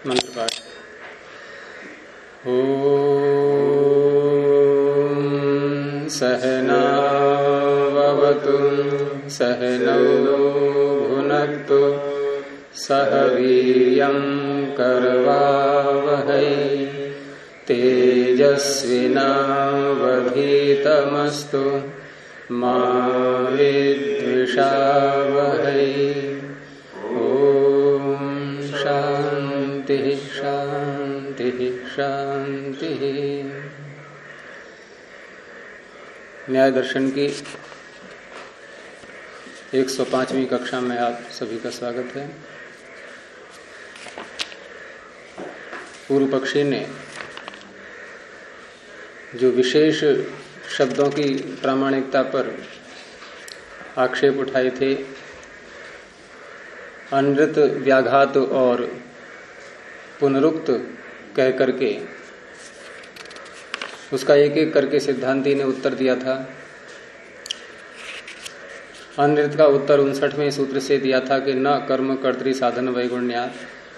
मंत्र पाठ। ओम सहनावतु सहनौ भुनक्तु सह वीर्यं करवावहै तेजस्विनावधीतमस्तु मा विद्विषावहै। ओम शांति शांति शांति। न्याय दर्शन की 105वीं कक्षा में आप सभी का स्वागत है। पूर्व पक्षी ने जो विशेष शब्दों की प्रामाणिकता पर आक्षेप उठाए थे, अनृत, व्याघात और पुनरुक्त कह करके उसका एक एक करके सिद्धांती ने उत्तर दिया था। अनृत का उत्तर 59वें सूत्र से दिया था कि न कर्म कर्तृ साधन वैगुण्यात्,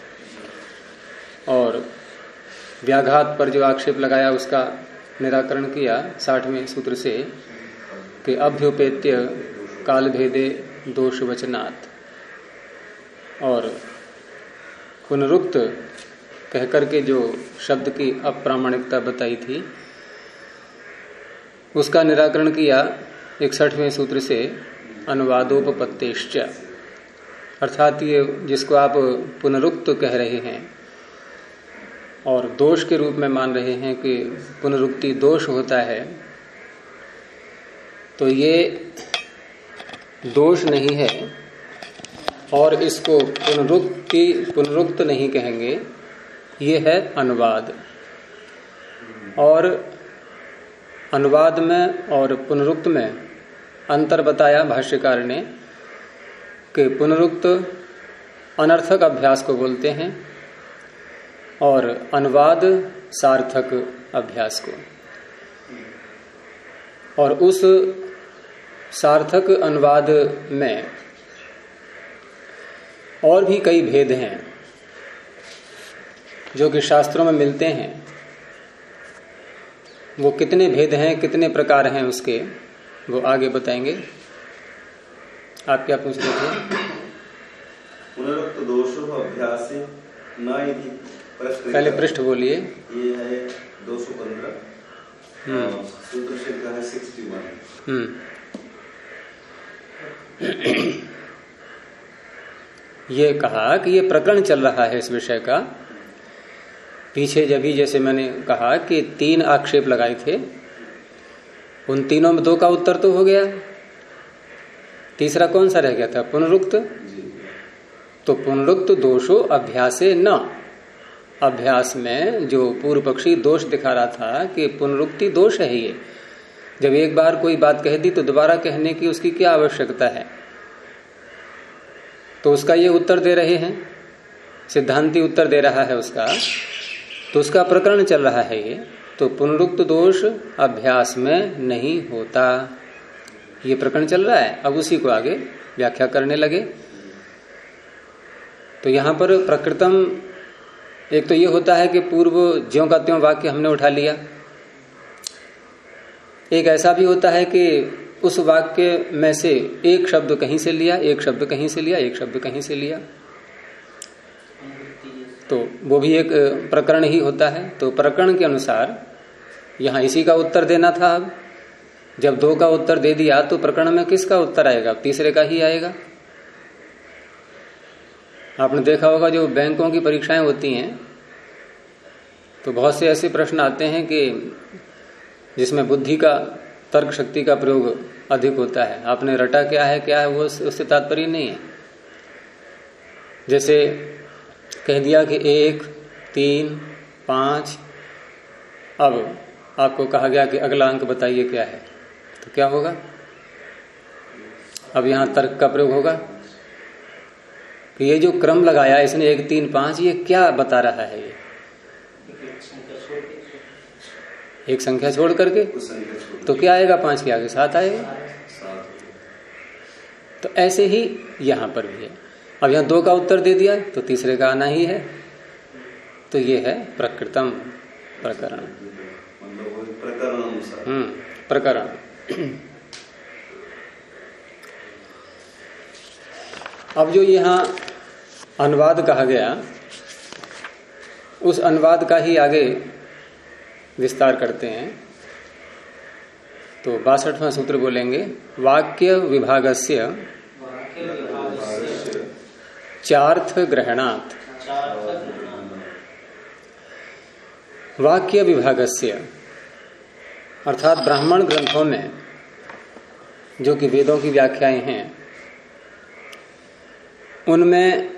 और व्याघात पर जो आक्षेप लगाया उसका निराकरण किया 60वें सूत्र से कि अभ्युपेत्य काल भेदे दोष वचनात्, और पुनरुक्त कहकर के जो शब्द की अप्रामाणिकता बताई थी उसका निराकरण किया 61वें सूत्र से अनुवादोपपत्तेश्च, अर्थात ये जिसको आप पुनरुक्त कह रहे हैं और दोष के रूप में मान रहे हैं कि पुनरुक्ति दोष होता है, तो ये दोष नहीं है और इसको पुनरुक्त नहीं कहेंगे, ये है अनुवाद। और अनुवाद में और पुनरुक्त में अंतर बताया भाष्यकार ने कि पुनरुक्त अनर्थक अभ्यास को बोलते हैं और अनुवाद सार्थक अभ्यास को। और उस सार्थक अनुवाद में और भी कई भेद हैं जो कि शास्त्रों में मिलते हैं। वो कितने भेद हैं, कितने प्रकार हैं उसके, वो आगे बताएंगे। आप क्या पूछ रहे थे? पुनरुक्त दोषो अभ्यास न इति पहले पृष्ठ बोलिए। ये है 215 सूत्र सिद्ध है 61। ये कहा कि ये प्रकरण चल रहा है इस विषय का। पीछे जब ही जैसे मैंने कहा कि 3 आक्षेप लगाए थे, उन तीनों में 2 का उत्तर तो हो गया, तीसरा कौन सा रह गया था? पुनरुक्त। तो पुनरुक्त दोषो अभ्यासे न, अभ्यास में जो पूर्व पक्षी दोष दिखा रहा था कि पुनरुक्ति दोष है ये, जब एक बार कोई बात कह दी तो दोबारा कहने की उसकी क्या आवश्यकता है, तो उसका ये उत्तर दे रहे हैं, सिद्धांती उत्तर दे रहा है उसका, तो उसका प्रकरण चल रहा है ये। तो पुनरुक्त दोष अभ्यास में नहीं होता, ये प्रकरण चल रहा है। अब उसी को आगे व्याख्या करने लगे। तो यहां पर प्रकृतम एक तो ये होता है कि पूर्व ज्यों का त्यों वाक्य हमने उठा लिया। एक ऐसा भी होता है कि उस वाक्य में से एक शब्द कहीं से लिया, एक शब्द कहीं से लिया, एक शब्द कहीं से लिया, तो वो भी एक प्रकरण ही होता है। तो प्रकरण के अनुसार यहां इसी का उत्तर देना था। अब जब 2 का उत्तर दे दिया तो प्रकरण में किसका उत्तर आएगा? तीसरे का ही आएगा। आपने देखा होगा जो बैंकों की परीक्षाएं होती हैं तो बहुत से ऐसे प्रश्न आते हैं कि जिसमें बुद्धि का, तर्क शक्ति का प्रयोग अधिक होता है। आपने रटा क्या है वो उससे तात्पर्य नहीं है। जैसे कह दिया कि 1, 3, 5, अब आपको कहा गया कि अगला अंक बताइए क्या है, तो क्या होगा? अब यहां तर्क का प्रयोग होगा कि ये जो क्रम लगाया इसने 1, 3, 5, ये क्या बता रहा है? ये एक संख्या छोड़ करके, तो क्या आएगा? 5 के आगे 7 आएगा। तो ऐसे ही यहां पर भी है। अब यहां 2 का उत्तर दे दिया तो तीसरे का आना ही है। तो ये है प्रकृतम प्रकरण। मतलब वो प्रकरण अनुसार। प्रकरण। अब जो यहाँ अनुवाद कहा गया, उस अनुवाद का ही आगे विस्तार करते हैं। तो 62वां सूत्र बोलेंगे, वाक्य विभागस्य चार्थ ग्रहणात्। वाक्य विभागस्य अर्थात ब्राह्मण ग्रंथों में जो कि वेदों की व्याख्याएं हैं, उनमें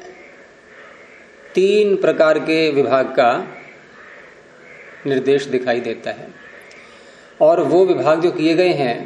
3 प्रकार के विभाग का निर्देश दिखाई देता है। और वो विभाग जो किए गए हैं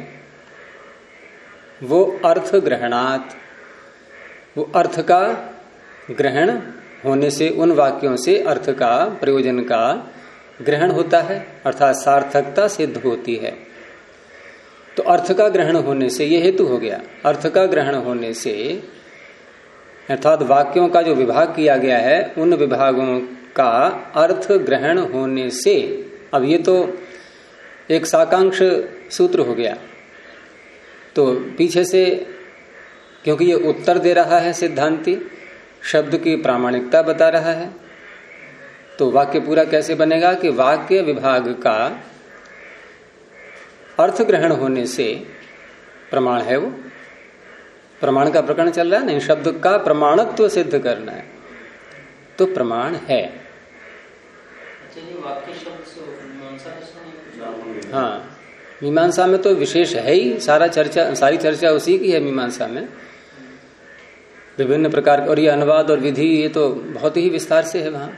वो अर्थ ग्रहणात्, वो अर्थ का ग्रहण होने से, उन वाक्यों से अर्थ का, प्रयोजन का ग्रहण होता है, अर्थात सार्थकता सिद्ध होती है। तो अर्थ का ग्रहण होने से, ये हेतु हो गया, अर्थ का ग्रहण होने से अर्थात वाक्यों का जो विभाग किया गया है, उन विभागों का अर्थ ग्रहण होने से। अब ये तो एक साकांक्ष सूत्र हो गया, तो पीछे से क्योंकि ये उत्तर दे रहा है सिद्धांती, शब्द की प्रामाणिकता बता रहा है, तो वाक्य पूरा कैसे बनेगा कि वाक्य विभाग का अर्थ ग्रहण होने से प्रमाण है। वो प्रमाण का प्रकरण चल रहा है, नहीं, शब्द का प्रमाणत्व सिद्ध करना है, तो प्रमाण है। हाँ, मीमांसा में तो विशेष है ही, सारी चर्चा उसी की है मीमांसा में, विभिन्न प्रकार। और ये अनुवाद और विधि, ये तो बहुत ही विस्तार से है वहां।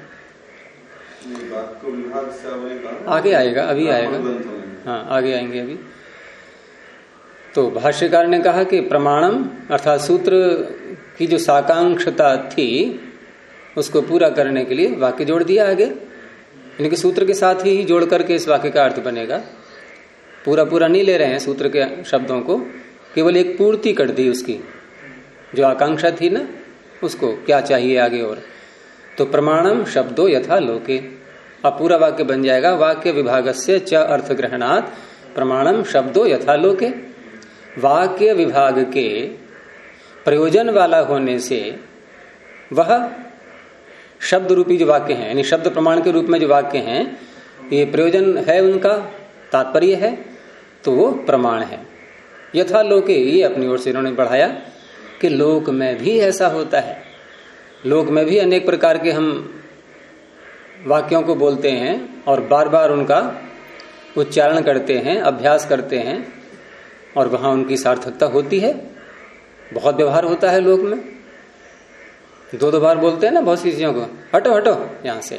आगे आएगा, अभी आएगा, हाँ आगे आएंगे अभी। तो भाष्यकार ने कहा कि प्रमाणम अर्थात सूत्र की जो साकांक्षता थी उसको पूरा करने के लिए वाक्य जोड़ दिया आगे, यानी कि सूत्र के साथ ही जोड़ करके इस वाक्य का अर्थ बनेगा। पूरा पूरा नहीं ले रहे हैं सूत्र के शब्दों को, केवल एक पूर्ति कर दी उसकी जो आकांक्षा थी ना, उसको क्या चाहिए आगे। और तो प्रमाणम शब्दो यथा लोके, अब पूरा वाक्य बन जाएगा, वाक्य विभागस्य च अर्थ ग्रहणात् प्रमाणम शब्दो यथा लोके। वाक्य विभाग के प्रयोजन वाला होने से वह शब्द रूपी जो वाक्य हैं, यानी शब्द प्रमाण के रूप में जो वाक्य हैं, ये प्रयोजन है, उनका तात्पर्य है, तो वो प्रमाण है। यथा लोके, ये अपनी ओर से इन्होंने बढ़ाया कि लोक में भी ऐसा होता है। लोक में भी अनेक प्रकार के हम वाक्यों को बोलते हैं और बार बार उनका उच्चारण करते हैं, अभ्यास करते हैं, और वहां उनकी सार्थकता होती है। बहुत व्यवहार होता है लोक में, 2-2 बार बोलते हैं ना बहुत सी चीजों को, हटो हटो यहां से।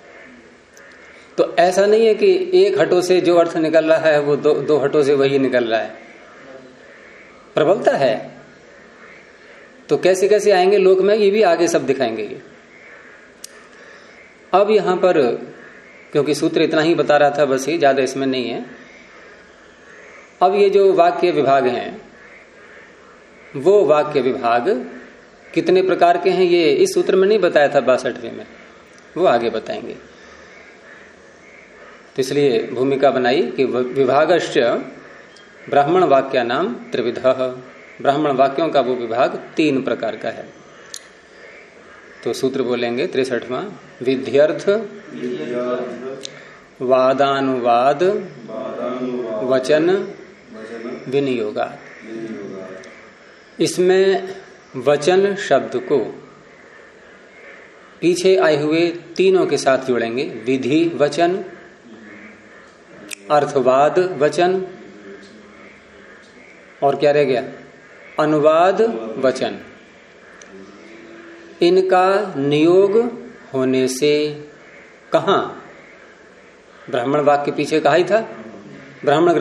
तो ऐसा नहीं है कि एक हटो से जो अर्थ निकल रहा है वो 2 हटो से वही निकल रहा है, प्रबलता है। तो कैसे कैसे आएंगे लोक में, ये भी आगे सब दिखाएंगे ये। अब यहां पर क्योंकि सूत्र इतना ही बता रहा था बस, ही ज्यादा इसमें नहीं है। अब ये जो वाक्य विभाग हैं, वो वाक्य विभाग कितने प्रकार के हैं ये इस सूत्र में नहीं बताया था 62वें में, वो आगे बताएंगे। तो इसलिए भूमिका बनाई कि विभागश्च ब्राह्मण वाक्या नाम त्रिविधः, ब्राह्मण वाक्यों का वो विभाग 3 प्रकार का है। तो सूत्र बोलेंगे 63वां, विध्यर्थ वादानुवाद वचन विनियोगा। इसमें वचन शब्द को पीछे आए हुए तीनों के साथ जोड़ेंगे, विधि वचन, अर्थवाद वचन, और क्या रह गया, अनुवाद वचन। इनका नियोग होने से कहां, ब्राह्मण वाक्य पीछे कहा ही था, ब्राह्मण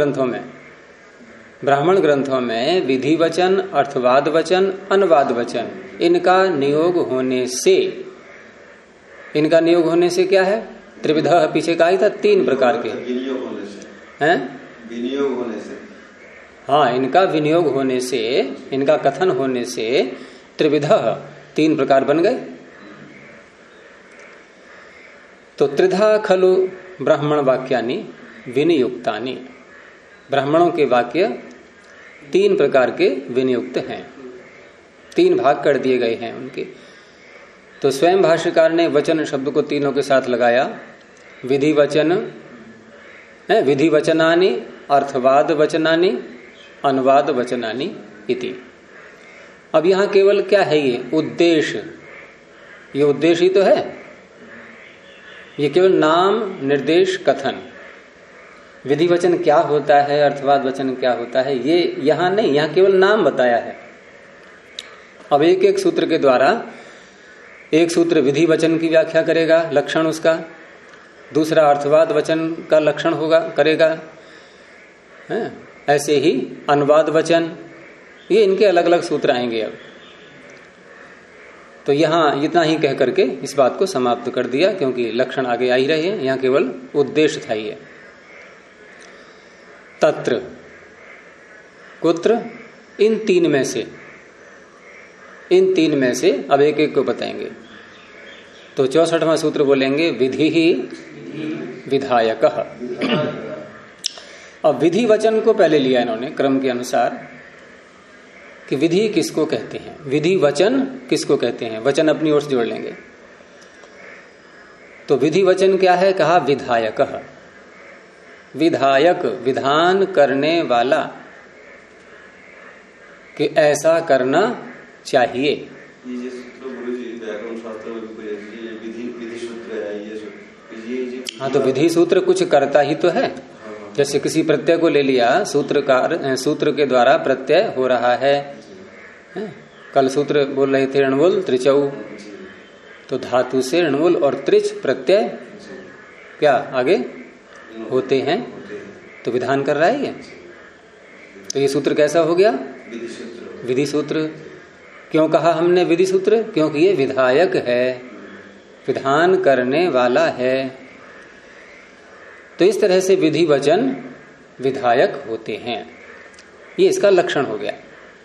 ग्रंथों में विधि वचन, अर्थवाद वचन, अनुवाद वचन, इनका नियोग होने से, इनका नियोग होने से क्या है, त्रिविधः पीछे कहा ही था, 3 प्रकार के हैं, विनियोग होने से, हाँ इनका विनियोग होने से, इनका कथन होने से त्रिविधः 3 प्रकार बन गए। तो त्रिधा खलु ब्राह्मण वाक्यानि विनियुक्तानि, ब्राह्मणों के वाक्य 3 प्रकार के विनियुक्त हैं, 3 भाग कर दिए गए हैं उनके। तो स्वयं भाष्यकार ने वचन शब्द को तीनों के साथ लगाया, विधि वचन, विधि वचनानि, अर्थवाद वचनानि, अनुवाद वचनानि इति। अब यहां केवल क्या है, ये उद्देश्य, ये उद्देश्य ही तो है, ये केवल नाम निर्देश कथन। विधि वचन क्या होता है, अर्थवाद वचन क्या होता है, ये यहां नहीं, यहां केवल नाम बताया है। अब एक एक सूत्र के द्वारा, एक सूत्र विधि वचन की व्याख्या करेगा, लक्षण उसका, दूसरा अर्थवाद वचन का लक्षण होगा करेगा, ऐसे ही अनुवाद वचन, ये इनके अलग अलग सूत्र आएंगे। अब तो यहां इतना ही कह करके इस बात को समाप्त कर दिया, क्योंकि लक्षण आगे आ ही रहे हैं, यहां केवल उद्देश्य था ये। तत्र कुत्र, इन 3 में से, इन 3 में से अब एक एक को बताएंगे। तो 64वां सूत्र बोलेंगे विधि ही विधायक। अब विधि वचन को पहले लिया इन्होंने क्रम के अनुसार कि विधि किसको कहते हैं, विधि वचन किसको कहते हैं, वचन अपनी ओर से जोड़ लेंगे। तो विधि वचन क्या है, कहा विधायक। विधायक विधान करने वाला, कि ऐसा करना चाहिए। ये सूत्र गुरुजी व्याकरण शास्त्र में भी विधि सूत्र है, ये हाँ, तो विधि सूत्र कुछ करता ही तो है। जैसे किसी प्रत्यय को ले लिया, सूत्रकार सूत्र के द्वारा प्रत्यय हो रहा है। कल सूत्र बोल रहे थे ऋणवुल त्रिचौ, तो धातु से ऋणवुल और त्रिच प्रत्यय क्या आगे होते हैं, तो विधान कर रहा है ये। तो ये सूत्र कैसा हो गया, विधि सूत्र। क्यों कहा हमने विधि सूत्र, क्योंकि ये विधायक है, विधान करने वाला है। तो इस तरह से विधि वचन विधायक होते हैं, ये इसका लक्षण हो गया।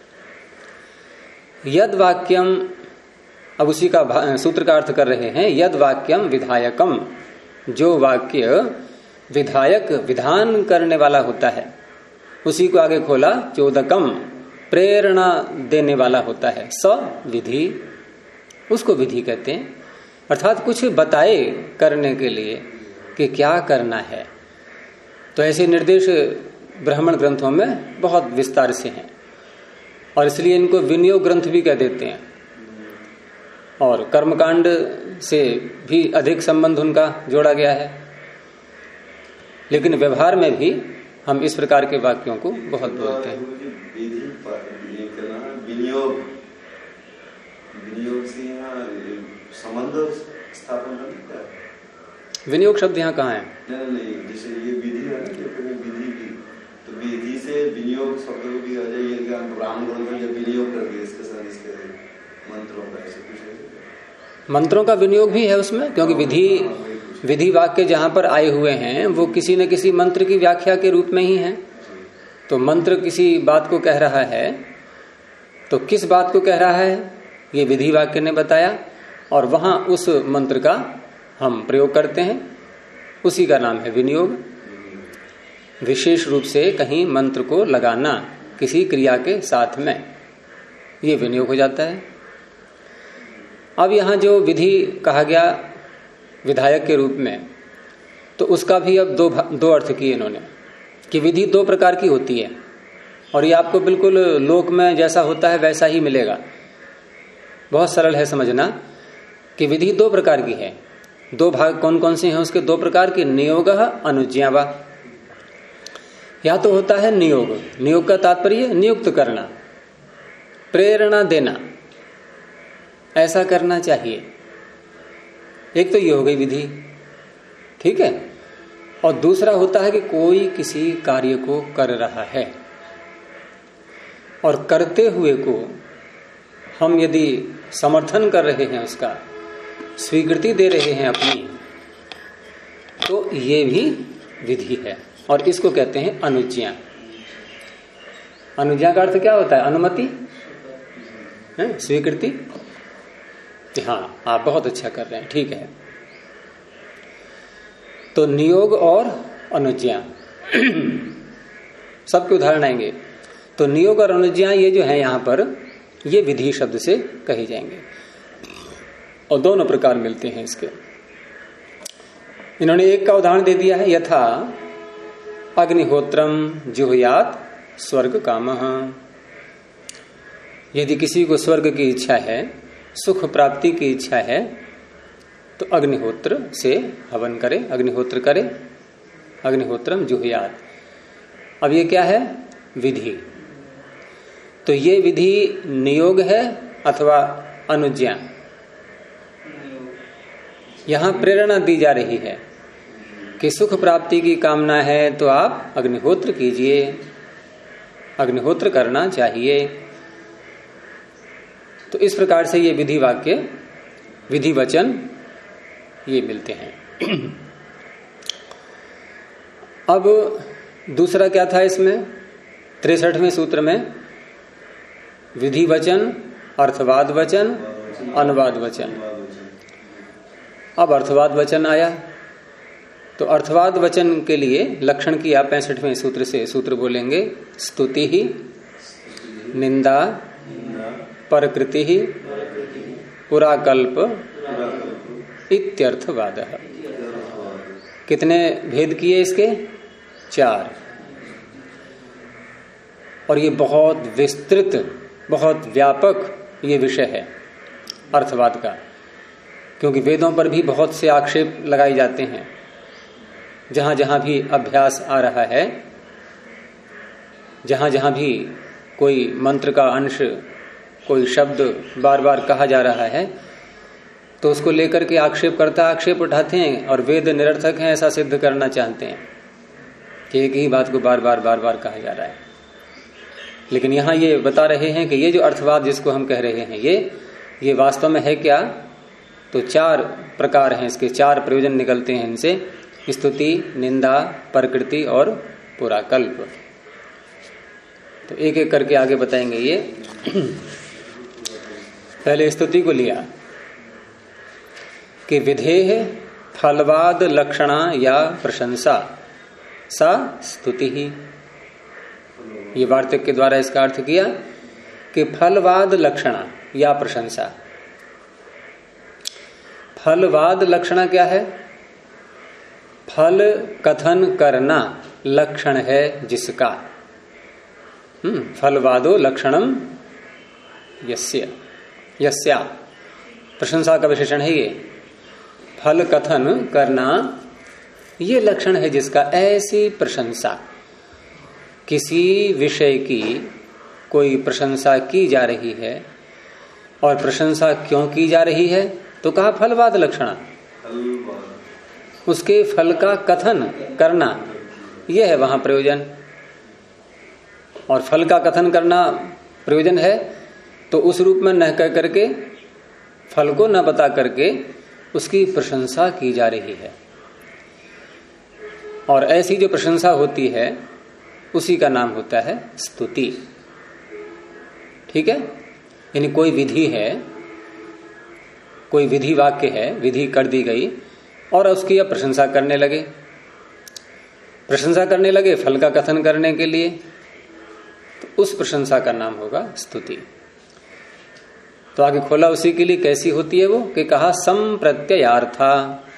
यद वाक्यम, अब उसी का सूत्र का अर्थ कर रहे हैं, यद वाक्यम विधायकम, जो वाक्य विधायक विधान करने वाला होता है, उसी को आगे खोला चोदकम, प्रेरणा देने वाला होता है, स विधि, उसको विधि कहते हैं। अर्थात कुछ बताए करने के लिए कि क्या करना है। तो ऐसे निर्देश ब्राह्मण ग्रंथों में बहुत विस्तार से हैं, और इसलिए इनको विनियोग ग्रंथ भी कह देते हैं। और कर्मकांड से भी अधिक संबंध उनका जोड़ा गया है। लेकिन व्यवहार में भी हम इस प्रकार के वाक्यों को बहुत बोलते हैं। विनियोग, विनियोग से यहाँ संबंध स्थापन करता है। विनियोग शब्द यहाँ कहाँ है? नहीं, जैसे ये विधि है, विधि की, तो विधि से विनियोग शब्द को भी आ जाए, ब्राह्मण ग्रंथ में विनियोग कर दिया इसके साथ, इसके मंत्रों का ऐसे कुछ मंत्रों का विनियोग भी है उसमें, क्योंकि विधि वाक्य जहां पर आए हुए हैं वो किसी न किसी मंत्र की व्याख्या के रूप में ही है। तो मंत्र किसी बात को कह रहा है, तो किस बात को कह रहा है ये विधि वाक्य ने बताया, और वहां उस मंत्र का हम प्रयोग करते हैं, उसी का नाम है विनियोग। विशेष रूप से कहीं मंत्र को लगाना किसी क्रिया के साथ में, ये विनियोग हो जाता है। अब यहां जो विधि कहा गया विधायक के रूप में, तो उसका भी अब दो अर्थ किए इन्होंने, कि विधि 2 प्रकार की होती है, और ये आपको बिल्कुल लोक में जैसा होता है वैसा ही मिलेगा। बहुत सरल है समझना कि विधि 2 प्रकार की है। 2 भाग कौन कौन से हैं उसके? 2 प्रकार की, नियोग अनुज्ञावा। या तो होता है नियोग, नियोग का तात्पर्य नियुक्त करना, प्रेरणा देना, ऐसा करना चाहिए। एक तो ये हो गई विधि, ठीक है। और दूसरा होता है कि कोई किसी कार्य को कर रहा है, और करते हुए को हम यदि समर्थन कर रहे हैं, उसका स्वीकृति दे रहे हैं अपनी, तो ये भी विधि है, और इसको कहते हैं अनुज्ञा। अनुज्ञा का अर्थ क्या होता है? अनुमति, है स्वीकृति। हाँ, आप बहुत अच्छा कर रहे हैं, ठीक है। तो नियोग और अनुज्ञा सबके उदाहरण आएंगे। तो नियोग और अनुज्ञा ये जो है यहां पर, ये विधि शब्द से कहे जाएंगे और दोनों प्रकार मिलते हैं इसके। इन्होंने एक का उदाहरण दे दिया है, यथा अग्निहोत्रम जुहुयात स्वर्ग कामः। यदि किसी को स्वर्ग की इच्छा है, सुख प्राप्ति की इच्छा है, तो अग्निहोत्र से हवन करे, अग्निहोत्र करे, अग्निहोत्रम जुहुयात। अब ये क्या है? विधि। तो ये विधि नियोग है अथवा अनुज्ञा? यहां प्रेरणा दी जा रही है कि सुख प्राप्ति की कामना है तो आप अग्निहोत्र कीजिए, अग्निहोत्र करना चाहिए। तो इस प्रकार से ये विधि वाक्य, विधि वचन ये मिलते हैं। अब दूसरा क्या था इसमें? 63वें सूत्र में विधि वचन, अर्थवाद वचन, अनुवाद वचन। अब अर्थवाद वचन आया, तो अर्थवाद वचन के लिए लक्षण किया 65वें सूत्र से। सूत्र बोलेंगे स्तुति ही, निंदा, परकृति ही, पुराकल्प इत्यर्थवाद। कितने भेद किए इसके? 4। और ये बहुत विस्तृत, बहुत व्यापक ये विषय है अर्थवाद का, क्योंकि वेदों पर भी बहुत से आक्षेप लगाए जाते हैं। जहां जहां भी अभ्यास आ रहा है, जहां जहां भी कोई मंत्र का अंश, कोई शब्द बार बार कहा जा रहा है, तो उसको लेकर के आक्षेपकर्ता आक्षेप उठाते हैं और वेद निरर्थक हैं ऐसा सिद्ध करना चाहते हैं कि एक ही बात को बार बार कहा जा रहा है। लेकिन यहां ये बता रहे हैं कि ये जो अर्थवाद जिसको हम कह रहे हैं, ये वास्तव में है क्या? तो 4 प्रकार हैं इसके, 4 प्रयोजन निकलते हैं इनसे: स्तुति, निंदा, प्रकृति और पुराकल्प। तो एक एक करके आगे बताएंगे ये। पहले स्तुति को लिया कि विधेय फलवाद लक्षणा या प्रशंसा सा स्तुति ही। ये वार्तिक के द्वारा इसका अर्थ किया कि फलवाद लक्षणा या प्रशंसा। फलवाद लक्षणा क्या है? फल कथन करना लक्षण है जिसका। फलवादो लक्षणम यस्य, यस्या, प्रशंसा का विशेषण है ये। फल कथन करना ये लक्षण है जिसका। ऐसी प्रशंसा, किसी विषय की कोई प्रशंसा की जा रही है, और प्रशंसा क्यों की जा रही है? तो कहा फलवाद लक्षणा, उसके फल का कथन करना, यह है वहां प्रयोजन। और फल का कथन करना प्रयोजन है, तो उस रूप में न कह करके, फल को न बता करके उसकी प्रशंसा की जा रही है। और ऐसी जो प्रशंसा होती है उसी का नाम होता है स्तुति। ठीक है? यानी कोई विधि है, कोई विधि वाक्य है, विधि कर दी गई और उसकी अब प्रशंसा करने लगे, प्रशंसा करने लगे फल का कथन करने के लिए, तो उस प्रशंसा का नाम होगा स्तुति। तो आगे खोला उसी के लिए, कैसी होती है वो? कि कहा संप्रत्ययार्था।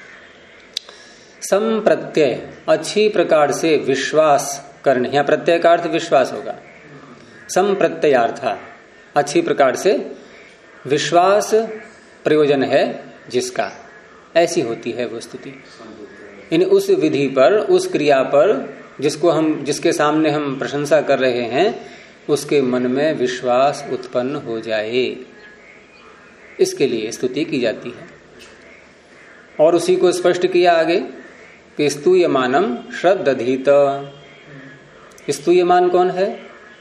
संप्रत्यय, अच्छी प्रकार से विश्वास करने, या प्रत्यय का अर्थ विश्वास होगा। संप्रत्ययार्था, अच्छी प्रकार से विश्वास प्रयोजन है जिसका, ऐसी होती है वो स्तुति। इन उस विधि पर, उस क्रिया पर जिसको हम, जिसके सामने हम प्रशंसा कर रहे हैं, उसके मन में विश्वास उत्पन्न हो जाए, इसके लिए स्तुति की जाती है। और उसी को स्पष्ट किया आगे कि स्तूयमानम श्रद्धधीत। स्तूयमान कौन है?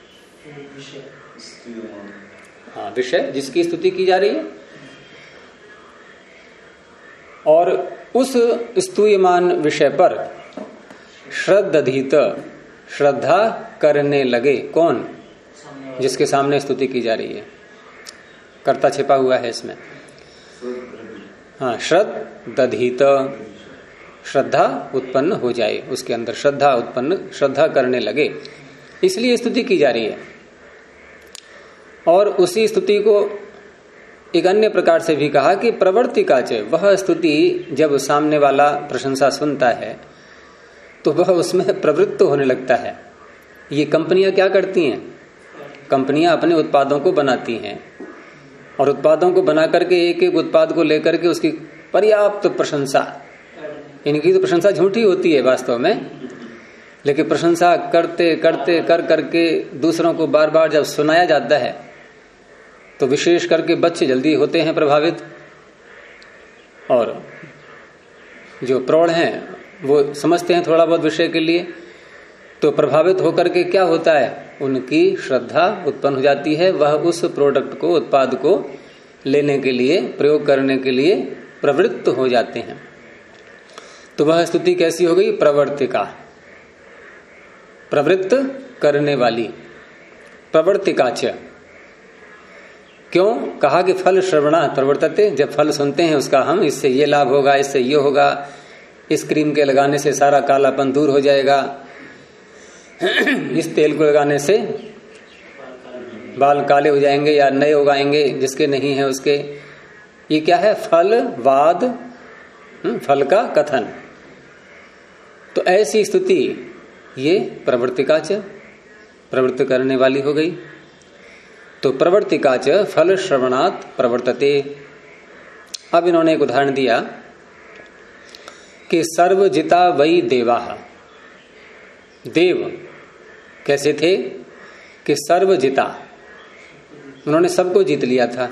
हाँ, विषय जिसकी स्तुति की जा रही है। और उस स्तूयमान विषय पर श्रद्धधीत, श्रद्धा करने लगे। कौन? जिसके सामने स्तुति की जा रही है। कर्ता छिपा हुआ है इसमें। हाँ, श्रद्धधीत, श्रद्धा उत्पन्न हो जाए, उसके अंदर श्रद्धा करने लगे, इसलिए स्तुति की जा रही है। और उसी स्तुति को एक अन्य प्रकार से भी कहा कि प्रवर्तिका च, वह स्तुति जब सामने वाला प्रशंसा सुनता है तो वह उसमें प्रवृत्त होने लगता है। ये कंपनियां क्या करती हैं? कंपनियां अपने उत्पादों को बनाती हैं और उत्पादों को बना करके एक एक उत्पाद को लेकर के उसकी पर्याप्त प्रशंसा, इनकी तो प्रशंसा झूठी होती है वास्तव में, लेकिन प्रशंसा करते करते कर करके दूसरों को बार बार जब सुनाया जाता है तो विशेष करके बच्चे जल्दी होते हैं प्रभावित, और जो प्रौढ़ हैं वो समझते हैं थोड़ा बहुत विषय के लिए, तो प्रभावित होकर के क्या होता है, उनकी श्रद्धा उत्पन्न हो जाती है। वह उस प्रोडक्ट को, उत्पाद को लेने के लिए, प्रयोग करने के लिए प्रवृत्त हो जाते हैं। तो वह स्तुति कैसी हो गई? प्रवर्तिका, प्रवृत्त करने वाली, प्रवर्तिका च। क्यों कहा कि फल श्रवणात् प्रवर्तते, जब फल सुनते हैं उसका हम, इससे ये लाभ होगा, इससे ये होगा, इस क्रीम के लगाने से सारा कालापन दूर हो जाएगा, इस तेल को लगाने से बाल काले हो जाएंगे या नए उगाएंगे जिसके नहीं है उसके, ये क्या है? फलवाद, फल का कथन। तो ऐसी स्तुति ये प्रवर्तिका च, प्रवृत्त करने वाली हो गई। तो प्रवर्तिका च फल श्रवणात् प्रवर्तते। अब इन्होंने एक उदाहरण दिया कि सर्वजिता वै देवाः। देव कैसे थे कि सर्वजिता, उन्होंने सबको जीत लिया था।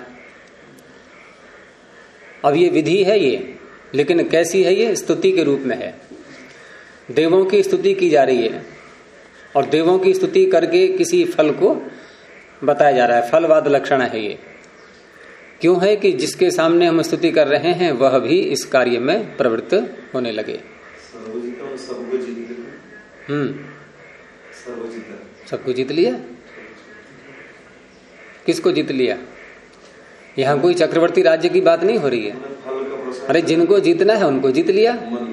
अब ये विधि है ये, लेकिन कैसी है ये? स्तुति के रूप में है। देवों की स्तुति की जा रही है और देवों की स्तुति करके किसी फल को बताया जा रहा है। फलवाद लक्षण है ये। क्यों है कि जिसके सामने हम स्तुति कर रहे हैं वह भी इस कार्य में प्रवृत्त होने लगे। सबको जीत लिया। किसको जीत लिया? यहाँ कोई चक्रवर्ती राज्य की बात नहीं हो रही है। अरे जिनको जीतना है उनको जीत लिया।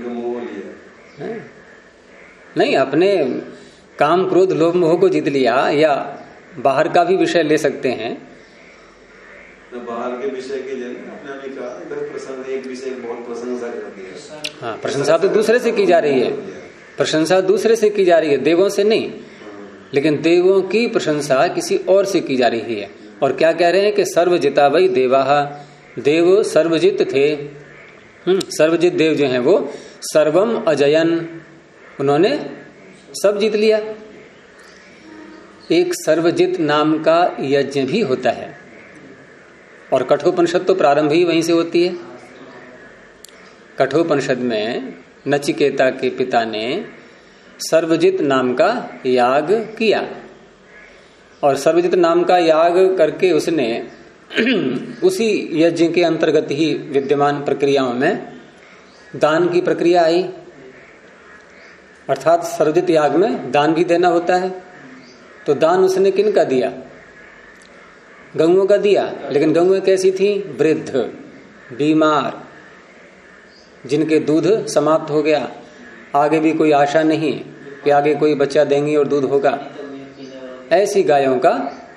नहीं, अपने काम क्रोध लोभ मोह को जीत लिया, या बाहर का भी विषय ले सकते हैं। बाहर के विषय के लिए आपने कहा एक विषय बहुत प्रशंसा करती है। हाँ, प्रशंसा तो दूसरे से की जा रही है, प्रशंसा दूसरे से की जा रही है, देवों से नहीं। लेकिन देवों की प्रशंसा किसी और से की जा रही है। और क्या कह रहे हैं कि सर्वजिता वै देवाः, देव सर्वजित थे। सर्वजित देव जो हैं वो सर्वम अजयन, उन्होंने सब जीत लिया। एक सर्वजित नाम का यज्ञ भी होता है और कठोपनिषद तो प्रारंभ ही वहीं से होती है। कठोपनिषद में नचिकेता के पिता ने सर्वजित नाम का याग किया और सर्वजित नाम का याग करके उसने उसी यज्ञ के अंतर्गत ही विद्यमान प्रक्रियाओं में दान की प्रक्रिया आई। अर्थात सर्वजित याग में दान भी देना होता है। तो दान उसने किन का दिया? गऊओं का दिया। लेकिन गऊएं कैसी थी? वृद्ध, बीमार, जिनके दूध समाप्त हो गया, आगे भी कोई आशा नहीं कि आगे कोई बच्चा देंगी और दूध होगा, ऐसी गायों का